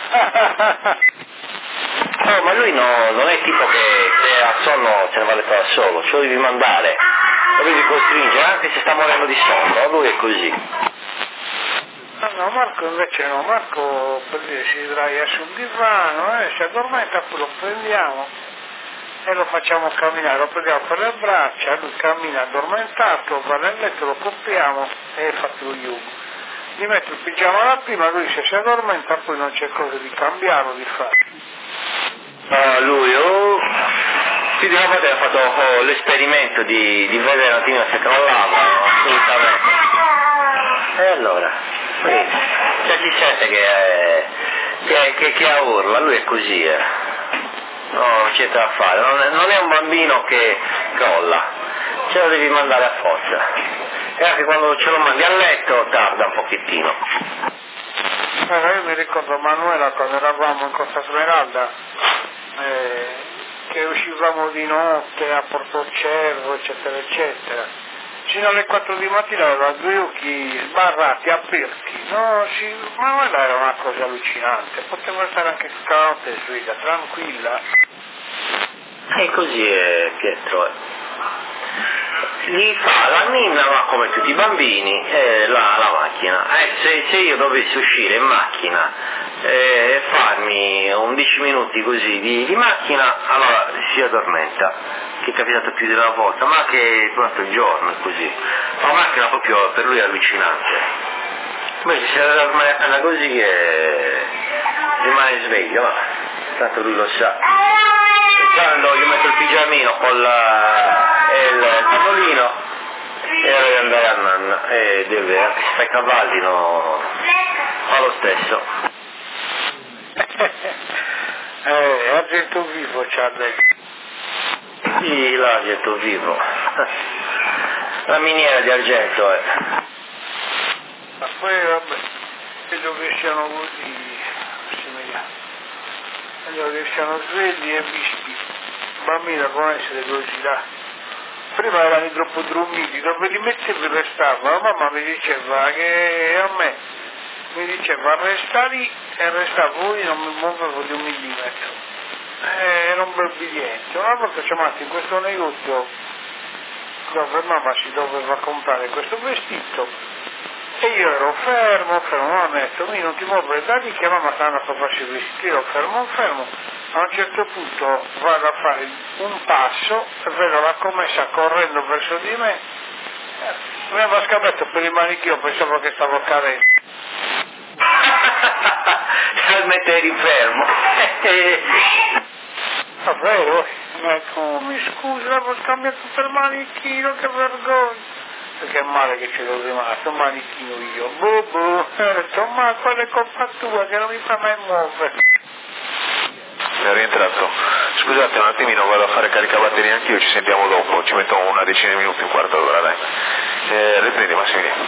Speaker 5: No, ma lui non è tipo che ha sonno se ne va a letto da solo, ce lo devi mandare, lo devi costringere anche se sta morendo di sonno, lui è così.
Speaker 1: No, Marco invece no, Marco per dire si sdraia sul divano, si addormenta, poi lo prendiamo e lo facciamo camminare, lo prendiamo per le braccia, lui cammina addormentato, va nel letto, lo copriamo e fa lo yoga. Gli metto il pigiama alla prima, lui se si addormenta poi non c'è cosa di cambiarlo, di fare.
Speaker 5: Lui, più di una volta ha fatto l'esperimento di vedere un attimo se crollava, assolutamente. E allora? Cioè si sente che ha urla, lui è così, no, c'è da fare, non è un bambino che crolla, ce lo devi mandare a forza, e anche quando ce lo mandi a letto tarda un pochettino.
Speaker 1: Io mi ricordo Manuela quando eravamo in Costa Smeralda, che uscivamo di notte a Portocervo, eccetera, eccetera. Fino alle 4 di mattina aveva due occhi sbarrati, aperti, no? Ma era una cosa allucinante, poteva stare anche stanotte sveglia, tranquilla.
Speaker 5: E così è Pietro. Gli fa la ninna, ma come tutti i bambini, la macchina. Se io dovessi uscire in macchina e farmi 11 minuti così di macchina, allora si addormenta. Che è capitato più di una volta, ma che durante il giorno è così. La macchina proprio per lui è allucinante. Invece se la addormenta così rimane sveglio, ma tanto lui lo sa. E quando gli metto il pigiamino con il tavolino e deve andare a nanna e deve, se fa i cavalli fa lo stesso.
Speaker 1: Argento vivo c'ha detto.
Speaker 5: Sì, l'argento vivo. La miniera di argento è.
Speaker 1: Ma poi vabbè, vedo che siano così, vedo che siano svegli e visti. I bambini devono essere così là. Prima erano troppo drummiti, dove li mettevi restavano, la mamma mi diceva che a me mi diceva resta lì e restavo io, non mi muovevo di 1 millimetro. Era un bel biglietto. Una volta siamo andati in questo negozio dove mamma si doveva comprare questo vestito e io ero fermo, non ho detto, non ti muovere da lì che mamma sta andando a farsi il vestito, io fermo, a un certo punto vado a fare un passo e vedo la commessa correndo verso di me, mi aveva scambiato per il manichino, pensavo che stavo cadendo.
Speaker 5: Talmente eri fermo.
Speaker 1: Davvero? Ma come scusa, avevo scambiato per manichino, che vergogna! Perché è male che ce l'ho rimasto, un manichino io. Ho detto, ma quella è colpa tua che non mi fa mai muovere.
Speaker 6: È rientrato. Scusate un attimino, vado a fare carica batteria anch'io, ci sentiamo dopo, ci metto una decina di minuti, un quarto d'ora, dai. Riprendi Massimiliano.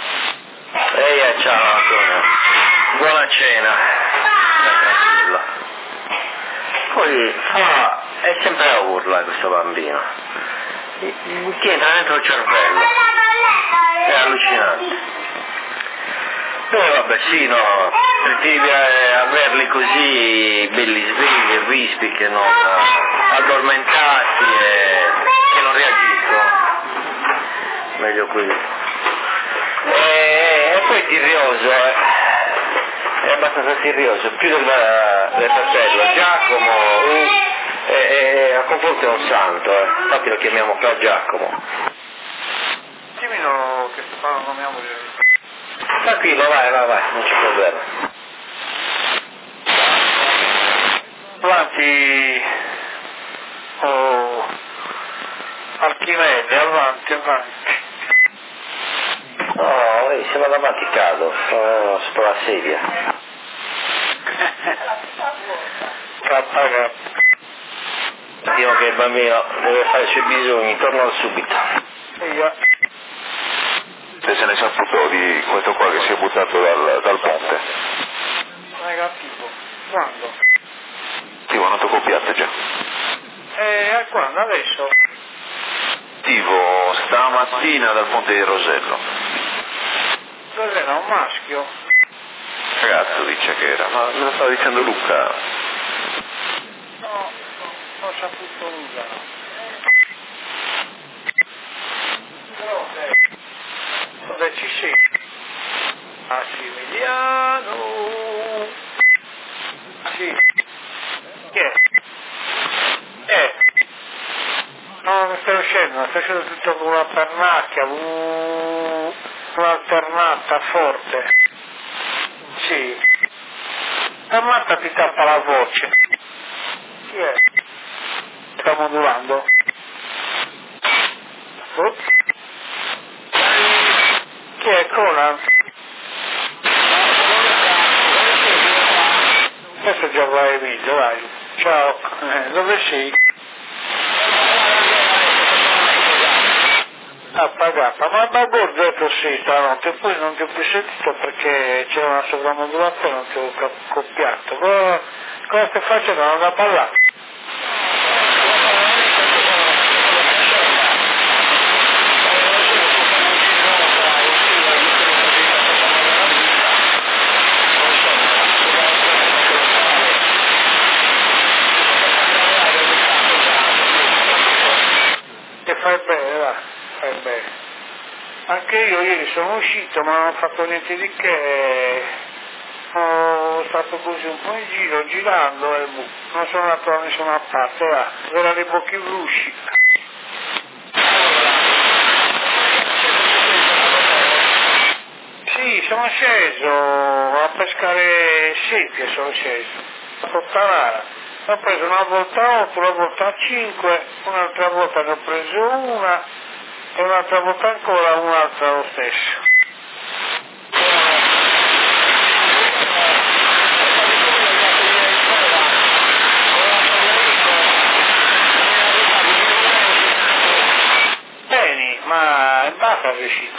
Speaker 5: Ciao Antonio. Buona cena. Tranquillo. Poi è sempre a urla questo bambino. Ti entra dentro il cervello. È allucinante. Vabbè sì, no, devi averli così belli svegli e vispi che non addormentati e che non reagiscono. Meglio così. E poi tirioso, è abbastanza tirioso, più del fratello Giacomo, a confronto è un santo, infatti lo chiamiamo Fra Giacomo.
Speaker 1: attimino che Stefano non mi ha morire.
Speaker 5: Tranquillo, vai, non c'è problema.
Speaker 1: Avanti, Archimedes, avanti.
Speaker 5: No, se vado avanti cado, sto alla sedia.
Speaker 1: K.
Speaker 5: Dico che il bambino deve fare i suoi bisogni, torno subito.
Speaker 6: Se se ne è saputo di questo qua che si è buttato dal ponte?
Speaker 1: Negativo. Quando?
Speaker 6: Attivo, non ti copiate già.
Speaker 1: Quando? Adesso?
Speaker 6: Attivo stamattina dal ponte di Rosello.
Speaker 1: Cos'era, un maschio?
Speaker 6: Ragazzo dice che era, ma me lo stava dicendo Luca.
Speaker 1: No, non ho saputo nulla. Vabbè, ci sei. Massimiliano. Sì. Chi è? No, non stai uscendo, stai uscendo tutto con una pernacchia, un'alternata forte. Sì. Pernacchia ti tappa la voce. Chi è? Sta modulando. Ops. Chi è? Conan? Questo già va Emilio, vai. Ciao. Dove sei? A Pagappa, ma da Borzetto sì, stanotte, poi non ti ho più sentito perché c'era una sovramodulazione, non ti ho copiato. Cosa stai facendo? Non da ballare? E fai bene, va, fai bene. Anche io ieri sono uscito ma non ho fatto niente di che, sono stato così un po' in giro, girando e non sono andato da nessuna parte, va, era dei bocchi brusci. Sì, sono sceso a pescare seppie, sono sceso, a Tottarara. Ho preso una volta a 8, una volta a 5, un'altra volta ne ho preso una e un'altra volta ancora un'altra lo stesso. Bene, ma in base è riuscito.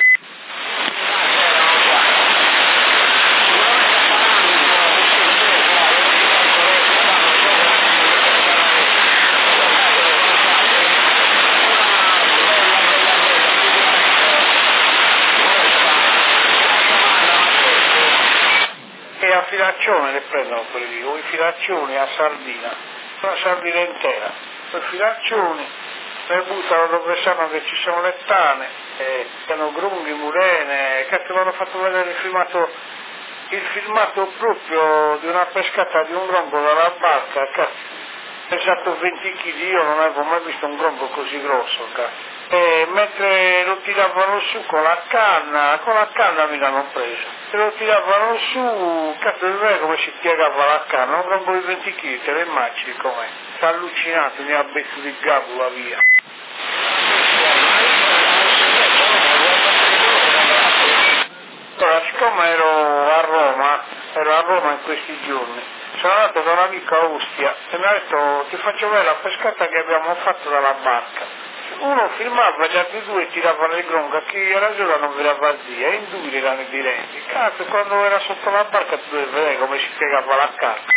Speaker 1: E a filaccione le prendono quelli lì, o i filaccioni a sardina, una sardina intera, poi filaccioni, le buttano dove sanno che ci sono le tane, hanno grunghi, murene, cazzo mi hanno fatto vedere il filmato proprio di una pescata di un grongo dalla barca, cazzo, pesato 20 kg, io non avevo mai visto un grongo così grosso, cazzo. E mentre lo tiravano su con la canna mi l'hanno preso. Se lo tiravano su, cazzo di me come si piegava la canna, un grongo di 20 kg, te lo immagini com'è? Sta allucinato, mi ha beccato di gabola via. Allora, siccome ero a Roma in questi giorni, sono andato da un amico a Ostia e mi ha detto ti faccio vedere la pescata che abbiamo fatto dalla barca. Uno filmava, gli altri due tiravano il grongo, a chi era giù non virava via, e in due erano i direnti. Cazzo, quando era sotto la barca tu dovevi vedere come si piegava la carta.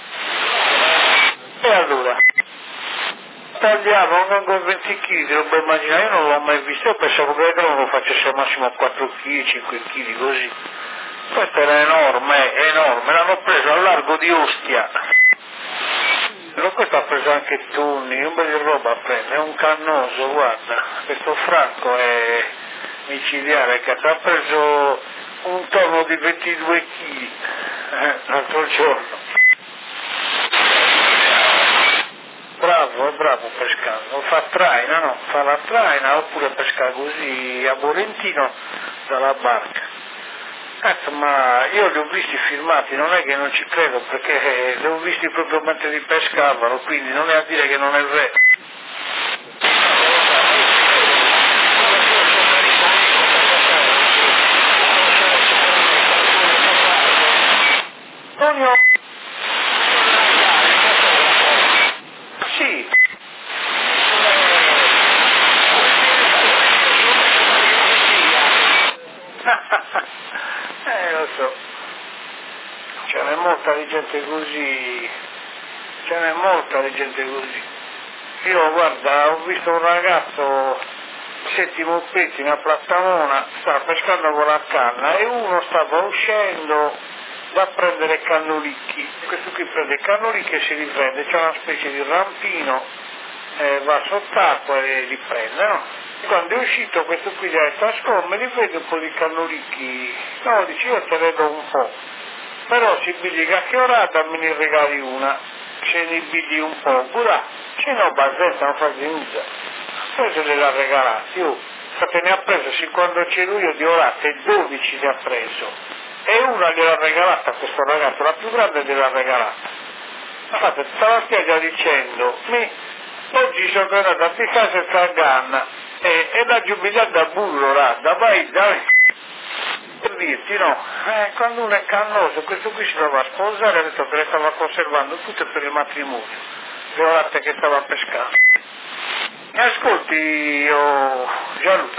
Speaker 1: E allora, tagliava un grongo 20 kg, non puoi immaginare, io non l'ho mai visto, io pensavo che il grongo facesse al massimo 4 kg, 5 kg così. Questo era enorme, l'hanno preso al largo di Ostia. Questo ha preso anche tonni, un bel di roba a prendere, è un cannoso, guarda, questo Franco è micidiale, che ha preso un tonno di 22 kg l'altro giorno. Bravo, stavo pescando, fa traina, no? Fa la traina oppure pesca così a volentino dalla barca. Ma io li ho visti filmati, non è che non ci credo, perché li ho visti proprio mentre li pescavano, quindi non è a dire che non è vero. Antonio? Sì. Lo so, ce n'è molta di gente così, ce n'è molta di gente così. Io guarda, ho visto un ragazzo settimo pettine a Plattamona, stava pescando con la canna e uno stava uscendo da prendere cannolicchi. Questo qui prende cannolicchi e si riprende, c'è una specie di rampino, va sott'acqua e li prende, no? Quando è uscito questo qui da Tascom li vede un po' di cannolicchi, no, dice io te ne do un po', però si biliga che ora dammi ne regali una, se ne bidi un po', pure, se no bazzetta non fa niente, poi se le l'ha regalati, perché ne ha preso, sì, quando c'è lui io di orate 12 ne ha preso, e una gliel'ha regalata a questo ragazzo, la più grande gliel'ha regalata, infatti tutta la spiaggia dicendo, oggi sono tornato a casa e caganna, e da giubilare da burro là, da vai, per dirti no, quando uno è cannoso, questo qui si doveva sposare, ha detto che le stava conservando tutte per il matrimonio, le orate che stava pescando. Mi ascolti io, Gianluca?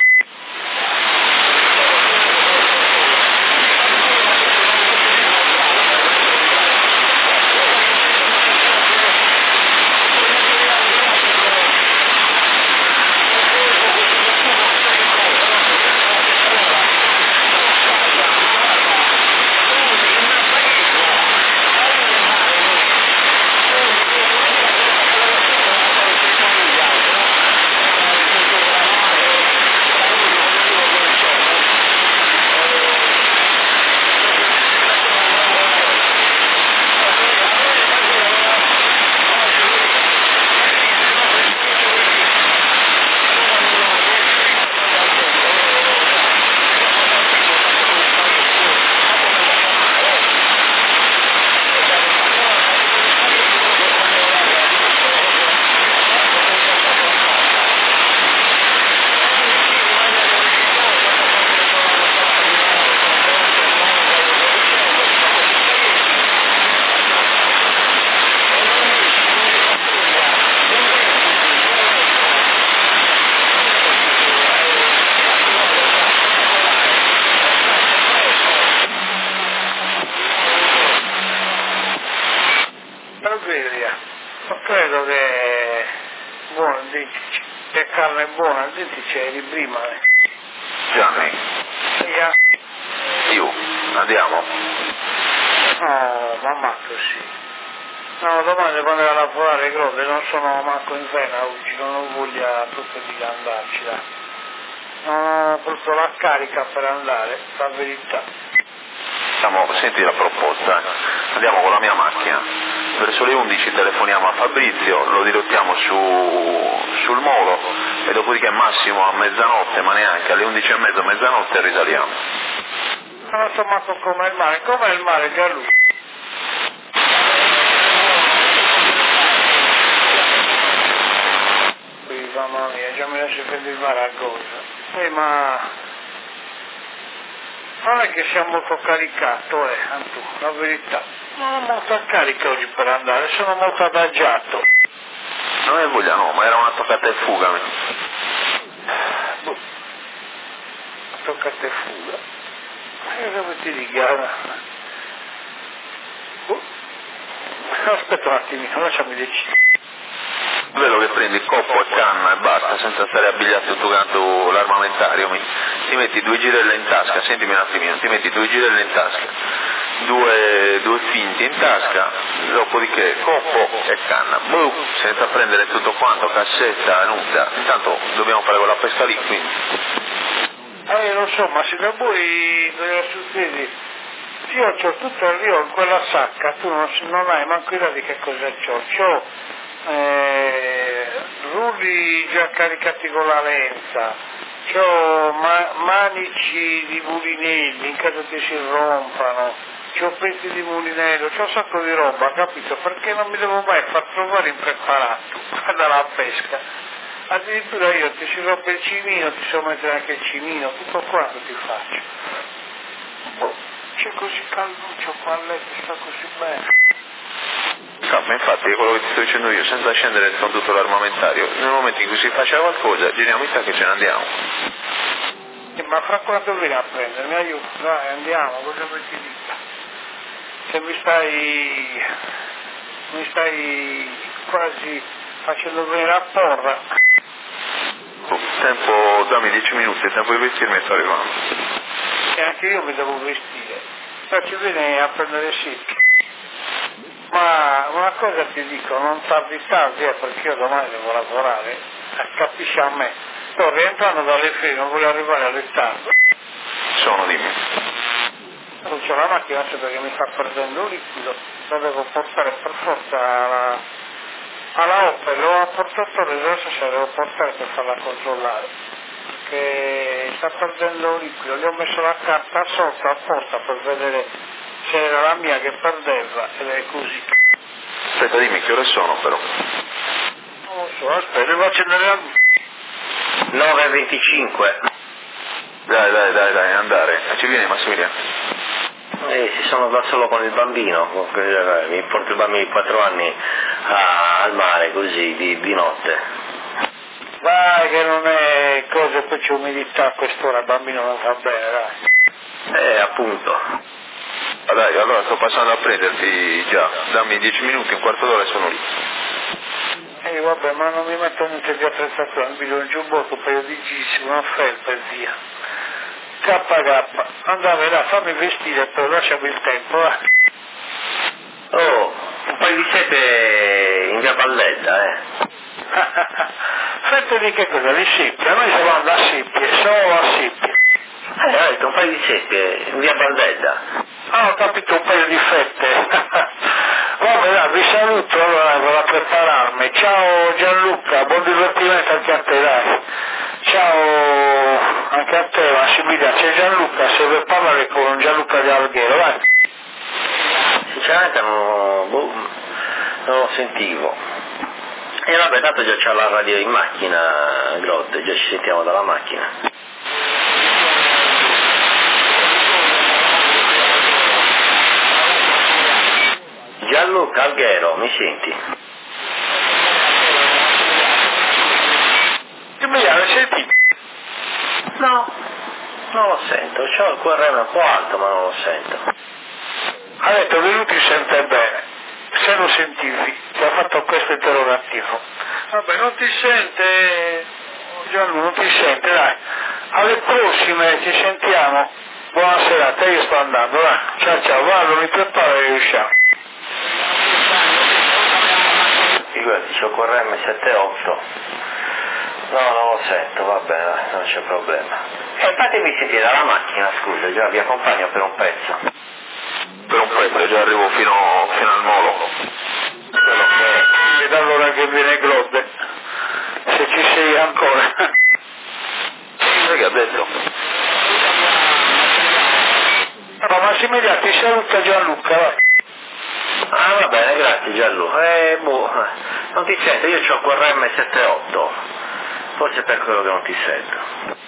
Speaker 1: Credo che buono, che carne è buona, denti c'è di prima.
Speaker 5: Gianni. Io, andiamo?
Speaker 1: No, mamma così. No, domani quando vado a lavorare grotte, non sono manco in vena oggi, non ho voglia proprio di andarci là. Non ho proprio la carica per andare, la verità.
Speaker 5: Senti la proposta, andiamo con la mia macchina, verso le 11 telefoniamo a Fabrizio, lo dirottiamo sul molo e dopodiché massimo a mezzanotte, ma neanche alle 11:30, mezzanotte risaliamo.
Speaker 1: Non so manco com'è il mare Gianluca? Mamma mia, già mi lascio prendere il mare a cosa. Ma non è che sia molto caricato, Antù, la verità. Non ho molta carica oggi per andare, sono molto adagiato.
Speaker 5: Non è voglia no, ma era una toccata e fuga.
Speaker 1: Toccata e fuga? Come ti dica? Aspetta un attimino, lasciami decidere.
Speaker 5: Quello che prendi coppo e canna e basta, senza stare abbigliato tutto quanto l'armamentario, ti metti 2 girelle in tasca, sentimi un attimino, ti metti 2 girelle in tasca, due finte in tasca, dopodiché coppo e canna, senza prendere tutto quanto, cassetta, nuda, intanto dobbiamo fare quella pesca lì, quindi.
Speaker 1: Lo so, ma se da voi succede, io ho tutto io in quella sacca, tu non hai manco idea di che cosa c'ho rulli già caricati con la lenza, c'ho manici di mulinelli in caso che si rompano, c'ho pezzi di mulinello, c'ho un sacco di roba, capito? Perché non mi devo mai far trovare impreparato dalla pesca. Addirittura io ti si rompe il cimino, ti so mettere anche il cimino, tutto quanto ti faccio. C'è così calduccio qua a letto, sta così bene.
Speaker 6: No, ma infatti è quello che ti sto dicendo io, senza scendere con tutto l'armamentario, nel momento in cui si faccia qualcosa, giriamo in tacca e ce ne andiamo.
Speaker 1: Ma fra quanto vieni a prendere? Mi aiuti? Dai, andiamo, cosa vuoi ti dica? Se mi stai quasi facendo venire a porra.
Speaker 6: Tempo, dammi 10 minuti, tempo di vestirmi e sto arrivando.
Speaker 1: E anche io mi devo vestire. Poi ci vieni a prendere sì. Ma una cosa ti dico, non tardi perché io domani devo lavorare, capisci a me. Sto rientrando dalle ferie, non voglio arrivare al ritardo.
Speaker 6: Dimmi.
Speaker 1: Non c'è la macchina perché mi sta perdendo liquido, la devo portare per forza alla Opel, l'ho portato adesso se la devo portare per farla controllare, perché sta perdendo liquido, gli ho messo la carta sotto apposta per vedere se era la mia che perdeva ed è così.
Speaker 6: Aspetta, dimmi che ore sono però.
Speaker 1: Non lo so, aspetta, devo accendere la luce.
Speaker 5: 9:25.
Speaker 6: Dai, andare. Ci vieni Massimiliano?
Speaker 5: Si sono da solo con il bambino, mi porto il bambino di 4 anni al mare così, di notte.
Speaker 1: Vai che non è cosa, poi c'è umidità a quest'ora, il bambino non va bene, dai.
Speaker 5: Appunto.
Speaker 6: Dai, allora sto passando a prenderti già, dammi 10 minuti, un quarto d'ora e sono lì.
Speaker 1: Vabbè, ma non mi metto niente di attrezzatura, mi piglio un giubbotto, un paio di jeans, una felpa e via. KK, andate là, fammi vestire, però lasciami il tempo, va.
Speaker 5: Oh, un paio di sete in via Balletta,
Speaker 1: Senti di che cosa? Di Sippia, noi siamo andati a Sippia, solo a Sippia.
Speaker 5: Ho detto un paio di sette in via Balletta.
Speaker 1: Ah, ho capito, un paio di fette. Vabbè, dai, vi saluto, allora vado a prepararmi. Ciao Gianluca, buon divertimento anche a te, dai. Ciao anche a te, Massimiliano. C'è Gianluca, se vuoi parlare con Gianluca di Alghero, vai.
Speaker 5: Sinceramente non lo sentivo. E vabbè, tanto già c'ho la radio in macchina, Grotte, già ci sentiamo dalla macchina. Gianluca Alghero, mi senti?
Speaker 1: Emiliano, senti?
Speaker 5: No, non lo sento, c'ho il QRM un po' alto ma non lo sento.
Speaker 1: Ha detto che lui ti sente bene, se lo sentivi, ti ha fatto questo interrogativo. Vabbè, non ti sente, Gianluca, non ti sente, dai. Alle prossime, ci sentiamo. Buonasera, te io sto andando, dai. Ciao, vado, mi preparo e riusciamo.
Speaker 5: Figurati, c'ho QRM 7.8. No, non lo sento, va bene, non c'è problema. Fatemi sentire dalla macchina, scusa, già vi accompagno per un pezzo.
Speaker 6: Per un pezzo, già arrivo fino al molo.
Speaker 5: Quello che
Speaker 1: Ed allora che viene Glode, se ci sei ancora.
Speaker 6: Sai che ha detto?
Speaker 1: Ma Massimiliano, ti saluta Gianluca, vai.
Speaker 5: Ah, va bene, grazie Gianluca. Non ti sento, io c'ho QRM 7.8. Forse per quello che non ti sento.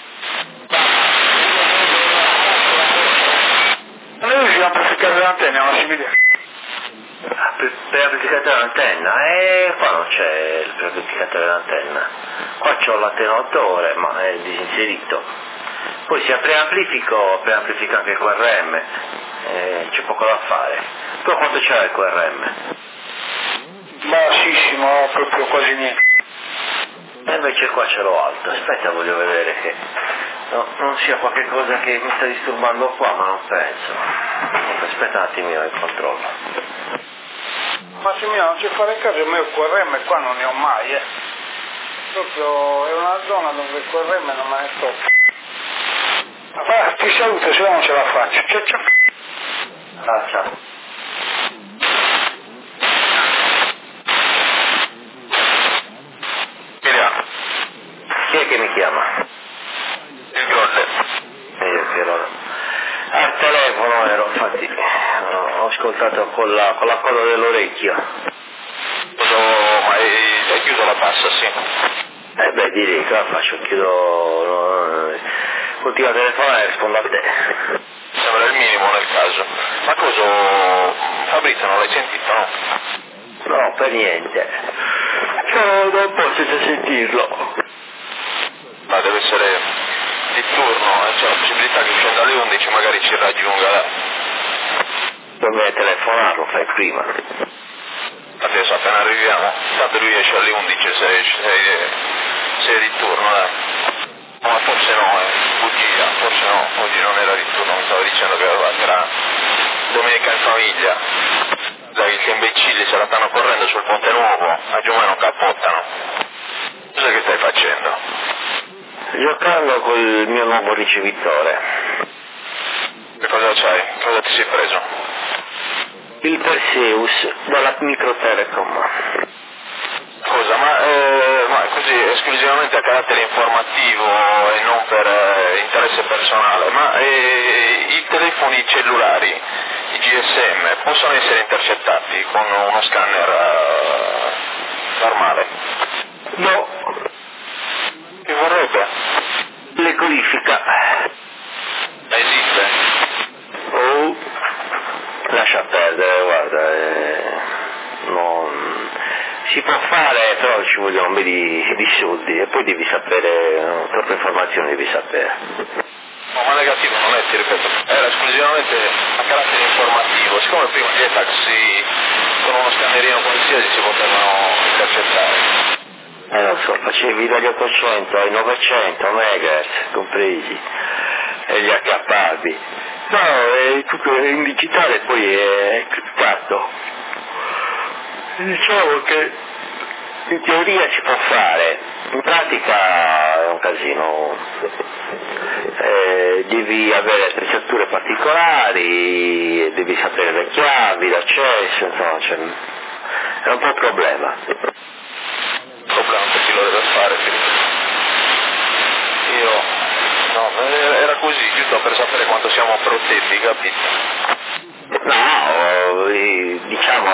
Speaker 1: Noi usiamo l'amplificatore dell'antenna, Massimiliano.
Speaker 5: Per l'amplificatore dell'antenna? Qua non c'è il preamplificatore dell'antenna. Qua c'ho l'attenuatore, ma è disinserito. Poi se preamplifico anche il QRM. C'è poco da fare. Tu quanto c'è il QRM?
Speaker 1: Bassissimo, proprio quasi niente.
Speaker 5: E invece qua ce l'ho alto. Aspetta, voglio vedere che non sia qualche cosa che mi sta disturbando qua, ma non penso. Aspetta un attimino il controllo.
Speaker 1: Massimiliano, non ci fare caso, io il QRM qua non ne ho mai, Proprio è una zona dove il QRM non me ne tocca. Va, ti saluto, se no non ce la faccio. Ciao.
Speaker 5: Ciao.
Speaker 7: mi chiama?
Speaker 6: Il Grodde.
Speaker 7: Che ero al telefono, infatti ho ascoltato con la coda dell'orecchio.
Speaker 6: Ma hai chiuso la bassa, sì?
Speaker 7: Direi che la faccio, chiudo, continua a telefonare e rispondo a te.
Speaker 6: Sembra il minimo nel caso. Ma cosa, Fabrizio, non l'hai sentito, no?
Speaker 7: No, per niente. Non posso sentirlo.
Speaker 6: Ma deve essere di turno, c'è la possibilità che uscendo alle 11 magari ci raggiunga, dai.
Speaker 7: Dovrei telefonarlo, fai prima.
Speaker 6: Adesso appena arriviamo, tanto lui esce alle 11 se è di turno, dai. Ma forse no, bugia, forse no, oggi non era di turno, mi stava dicendo che era domenica in famiglia. Dai, che imbecilli se la stanno correndo sul Ponte Nuovo, a Giumè non cappottano. Cos'è che stai facendo?
Speaker 7: Giocando col mio nuovo ricevitore.
Speaker 6: Che cosa c'hai? Cosa ti sei preso?
Speaker 7: Il Perseus dalla Microtelecom.
Speaker 6: Scusa, ma così esclusivamente a carattere informativo e non per interesse personale, ma i telefoni cellulari, i GSM, possono essere intercettati con uno scanner normale?
Speaker 7: No.
Speaker 6: Che vorrebbe?
Speaker 7: L'ecolifica.
Speaker 6: Esiste?
Speaker 7: Oh, lascia perdere, guarda, non... Si può fare, però ci vogliono un bel di soldi e poi devi sapere, troppe informazioni devi sapere.
Speaker 6: No, ma negativo non è, ti ripeto, era esclusivamente a carattere informativo, siccome prima gli taxi con uno scannerino qualsiasi si potevano intercettare.
Speaker 7: Non so, facevi dagli 800 ai 900 MHz compresi e gli acchiappavi. No, tutto in digitale poi è criptato. Diciamo che in teoria si può fare, in pratica è un casino. Devi avere attrezzature particolari, devi sapere le chiavi, l'accesso, insomma, è un po' un problema.
Speaker 6: Problema per chi lo deve fare, io no, era così, giusto per sapere quanto siamo protetti, capito?
Speaker 7: No, diciamo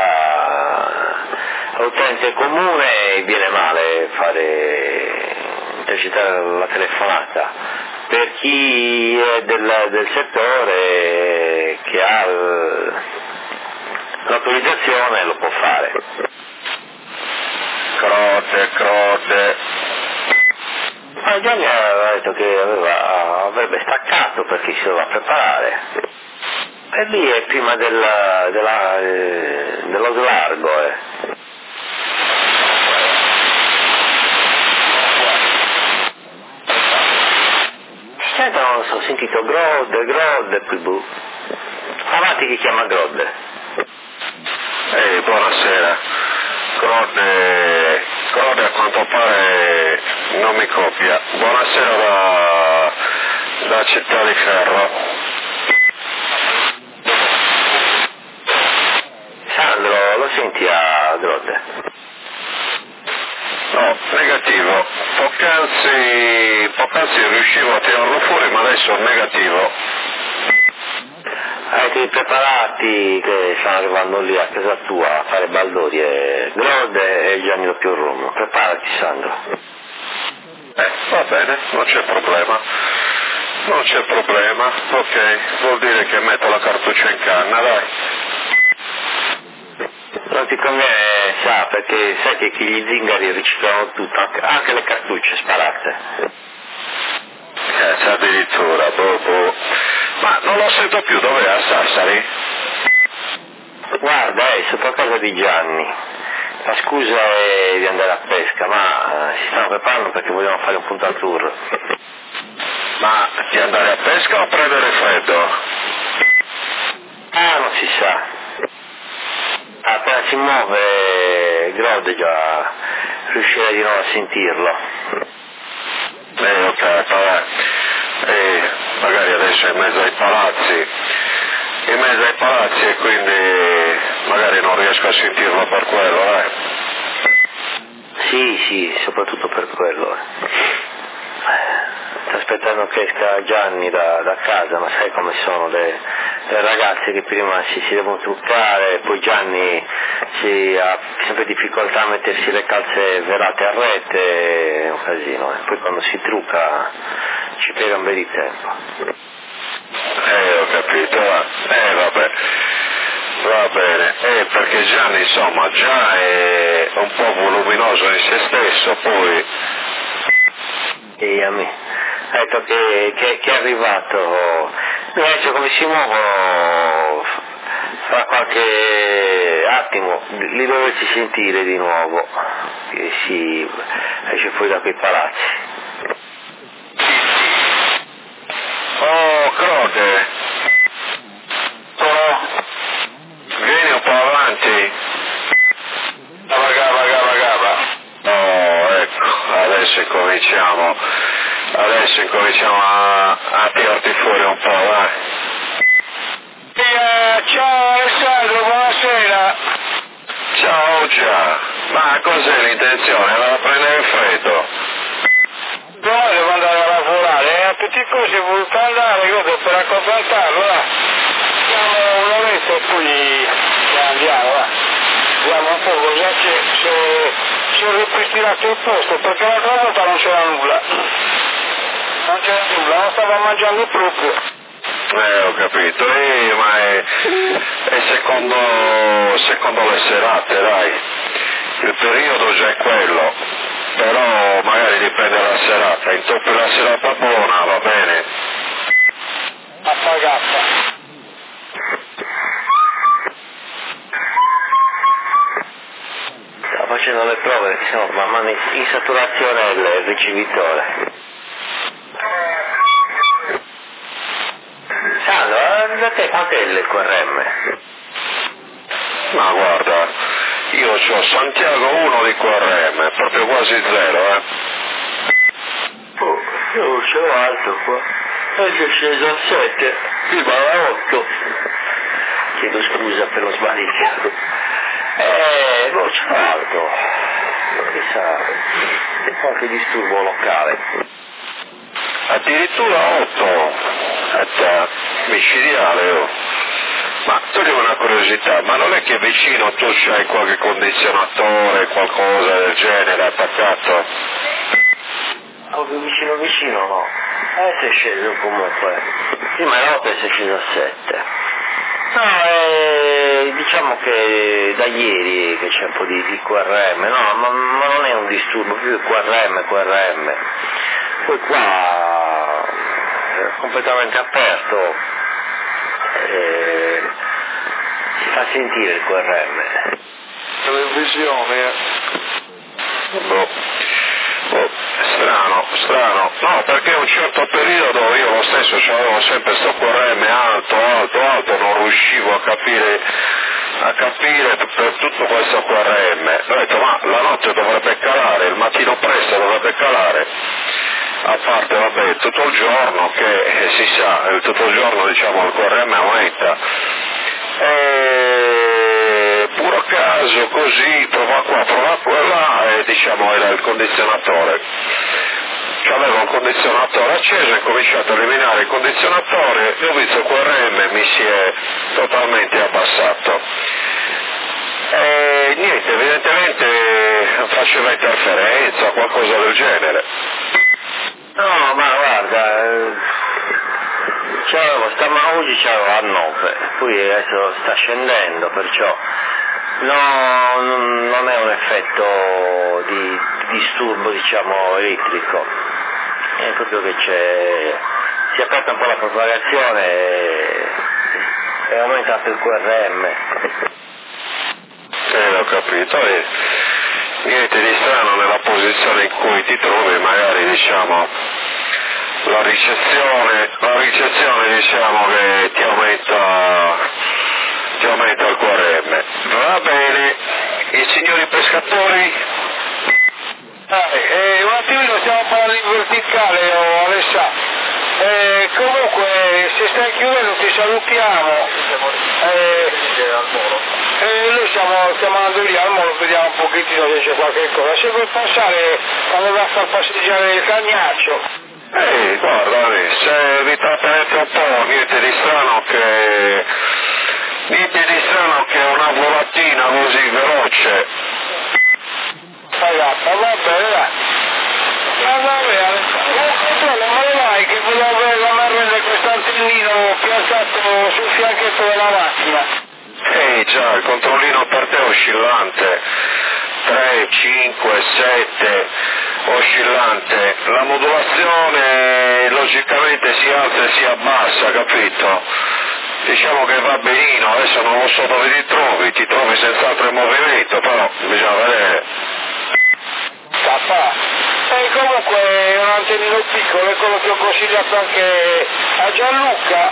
Speaker 7: all'utente comune viene male fare intercettare la telefonata. Per chi è del settore che ha l'autorizzazione lo può fare. Croce. Ma Gianni aveva detto che avrebbe staccato perché si doveva preparare. E lì è prima dello slargo. Senta, non lo so, ho sentito Grodde, qui boh. Avanti chi chiama Grodde.
Speaker 2: Buonasera. Grodde a quanto pare non mi copia. Buonasera da Città di Ferro.
Speaker 7: Sandro, lo senti a Grodde?
Speaker 2: No, negativo. Poc'anzi riuscivo a tirarlo fuori, ma adesso è negativo.
Speaker 7: Avete preparati che stanno arrivando lì a casa tua a fare baldorie Grodde e Gianni lo più Rum. Preparati, Sandro.
Speaker 2: Va bene, non c'è problema. Ok, vuol dire che metto la cartuccia in canna, dai.
Speaker 7: Non ti conviene, sa, perché sai che gli zingari riciclano tutto, anche le cartucce sparate.
Speaker 2: Addirittura, boh. Ma non lo sento più, dov'è a Sassari?
Speaker 7: Guarda, sotto a casa di Gianni. La scusa è di andare a pesca, ma si stanno preparando perché vogliono fare un punto al tour.
Speaker 2: Ma di andare a pesca o prendere freddo?
Speaker 7: Non si sa. Appena si muove Grodde già riuscirà di nuovo a sentirlo.
Speaker 2: Ho capito, magari adesso è in mezzo ai palazzi e quindi magari non riesco a sentirlo per quello,
Speaker 7: Sì, soprattutto per quello. aspettano che esca Gianni da casa, ma sai come sono le ragazze che prima si devono truccare, poi Gianni ha sempre difficoltà a mettersi le calze velate a rete, è un casino, poi quando si trucca ci piega un bel di tempo.
Speaker 2: Ho capito, vabbè. Va bene, perché Gianni insomma già è un po' voluminoso in se stesso, poi...
Speaker 7: Ecco che è arrivato, adesso come si muovono, fra qualche attimo li dovresti sentire di nuovo, che si esce fuori da quei palazzi.
Speaker 2: Oh, Croce! Vieni un po' avanti. Gaba. Oh, ecco, adesso incominciamo a tirarti fuori un po', vai.
Speaker 3: Ciao Alessandro, buonasera.
Speaker 2: Ciao già, ma cos'è l'intenzione? Va a prendere il freddo?
Speaker 3: No, devo andare a lavorare, a tutti i costi voluto andare, io per accontentarlo, va. Diamo un'oretta e poi andiamo, va. Vediamo un po' cosa c'è, se ho ripristinato il posto, perché l'altra volta non c'era nulla. Non stava mangiando proprio.
Speaker 2: Ho capito, ma è secondo le serate, dai. Il periodo già è quello, però magari dipende dalla serata, intoppi la serata buona, va bene.
Speaker 3: Appagata.
Speaker 7: Sta facendo le prove perché sennò mamma mia in saturazione il ricevitore. Sandro, da te quant'è il QRM?
Speaker 2: Ma guarda, io ho Santiago 1 di QRM, proprio quasi zero,
Speaker 7: Oh, io c'ho alto qua, è sceso a 7, prima a 8. Chiedo scusa per lo sbaglio. C'ho alto, chissà, qualche disturbo locale.
Speaker 2: Addirittura 8, micidiale, oh. Ma togliami una curiosità, ma non è che vicino tu c'hai qualche condizionatore, qualcosa del genere attaccato?
Speaker 7: Proprio vicino no, adesso è sceso comunque, prima era 8 e si è sceso a 7. No, diciamo che da ieri che c'è un po' di QRM, no, ma non è un disturbo, più QRM. Poi qua è completamente aperto, si fa sentire il QRM.
Speaker 2: Televisione. Strano. No, perché un certo periodo io lo stesso avevo sempre sto QRM alto, non riuscivo a capire per tutto questo QRM. Ho detto, ma la notte dovrebbe calare, il mattino presto dovrebbe calare. A parte, vabbè, tutto il giorno che si sa, tutto il giorno diciamo il QRM aumenta. Puro caso così, prova qua, prova là, e diciamo era il condizionatore. Avevo un condizionatore acceso, ho cominciato a eliminare il condizionatore e ho visto il QRM mi si è totalmente abbassato. Niente, evidentemente faceva interferenza o qualcosa del genere.
Speaker 7: No, ma guarda, oggi c'avevo a 9, poi adesso sta scendendo, perciò non è un effetto di disturbo, diciamo, elettrico, è proprio che si è aperta un po' la propagazione e è aumentato il QRM.
Speaker 2: Ho capito, niente di strano nella posizione in cui ti trovi, magari diciamo la ricezione diciamo che ti aumenta il QRM. Va bene, i signori pescatori?
Speaker 3: Un attimino stiamo parlando in verticale, Alessandro. Comunque se stai chiudendo ti salutiamo. Noi stiamo andando lì al molo, vediamo un pochettino se c'è qualche cosa. Se vuoi passare quando va a far passeggiare il cagnaccio.
Speaker 2: Guarda,
Speaker 3: vi tratterete un po', niente di strano che una volatina così veloce.
Speaker 1: Ragazzi, va bene, dai. Va bene, controllo, ma lo vai che volevo avere la marrone questo antennino piazzato sul fianchetto della macchina.
Speaker 3: Già, il controllino per te è oscillante, 3, 5, 7, oscillante, la modulazione logicamente si alza e si abbassa, capito? Diciamo che va benino, adesso non lo so dove ti trovi senz'altro in movimento, però bisogna vedere.
Speaker 1: Comunque è un antennino piccolo, è quello che ho consigliato anche a Gianluca,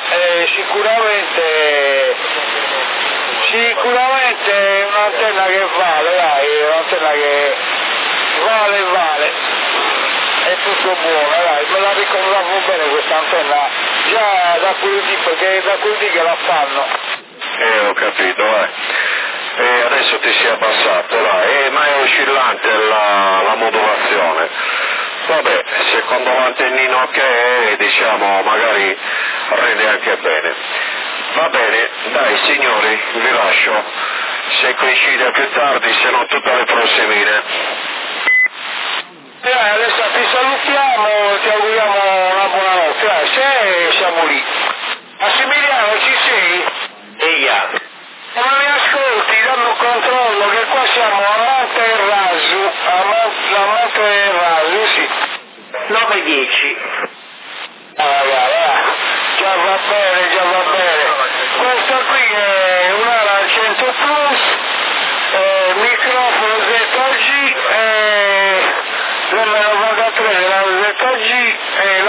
Speaker 1: sicuramente è un'antenna che vale, dai, è un'antenna che vale, è tutto buono, dai, me la ricordavo bene questa antenna, già da quel perché da quel che la fanno.
Speaker 3: Ho capito, E adesso ti si è abbassato, dai, ma è oscillante la modulazione. Vabbè, secondo l'antennino che è, diciamo, magari rende anche bene. Va bene, dai signori, vi lascio. Se coincide più tardi, se no tutte le prossimine.
Speaker 1: Adesso ti salutiamo, ti auguriamo una buona notte, se siamo lì. Massimiliano, ci sei? Ma mi ascolti, dammi un controllo che qua siamo a Monte Rasu, sì.
Speaker 7: 9:10.
Speaker 1: Già va bene. Questa qui è un'ala 100 Plus, microfono ZG, l'M93 della ZG, e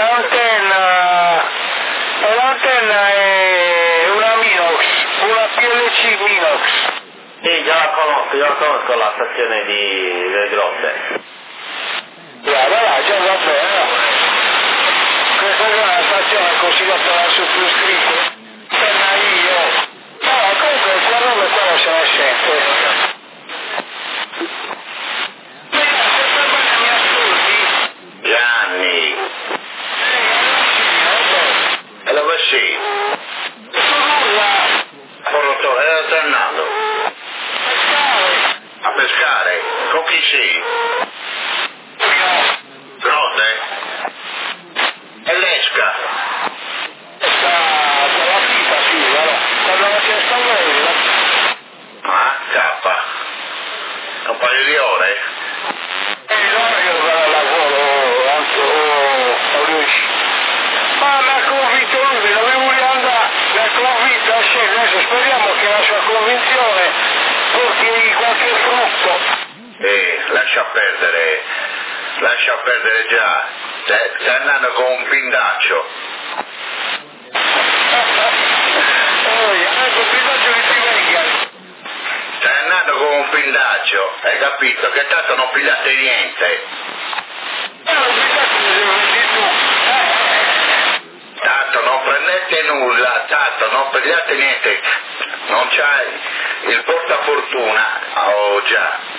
Speaker 1: l'antenna è una Minox, una PLC Minox.
Speaker 5: Sì, già la conosco la stazione del Grotte.
Speaker 1: Già va bene. Questa è una stazione consigliata dal sottoscritto. Comunque qua non se ne sente. Mi ascolti?
Speaker 7: Gianni. E dove sei? Dove stai andando? A pescare? Con chi sei? Grotte? E l'esca?
Speaker 1: Con la pipa, sì, guarda. Quando la si installa
Speaker 7: Ah, cappa. Un paio di ore?
Speaker 1: io vado al lavoro, anche riuscito. Ma mi ha convinto lui, dove vuole andare, mi ha convinto a scendere, adesso speriamo che la sua convinzione porti qualche frutto.
Speaker 7: Lascia perdere già, stai andando con un pindaccio. Stai andando con un pindaccio, hai capito? Che tanto non pigliate niente. Tanto non prendete nulla, tanto non pigliate niente. Non c'hai il portafortuna? Oh già.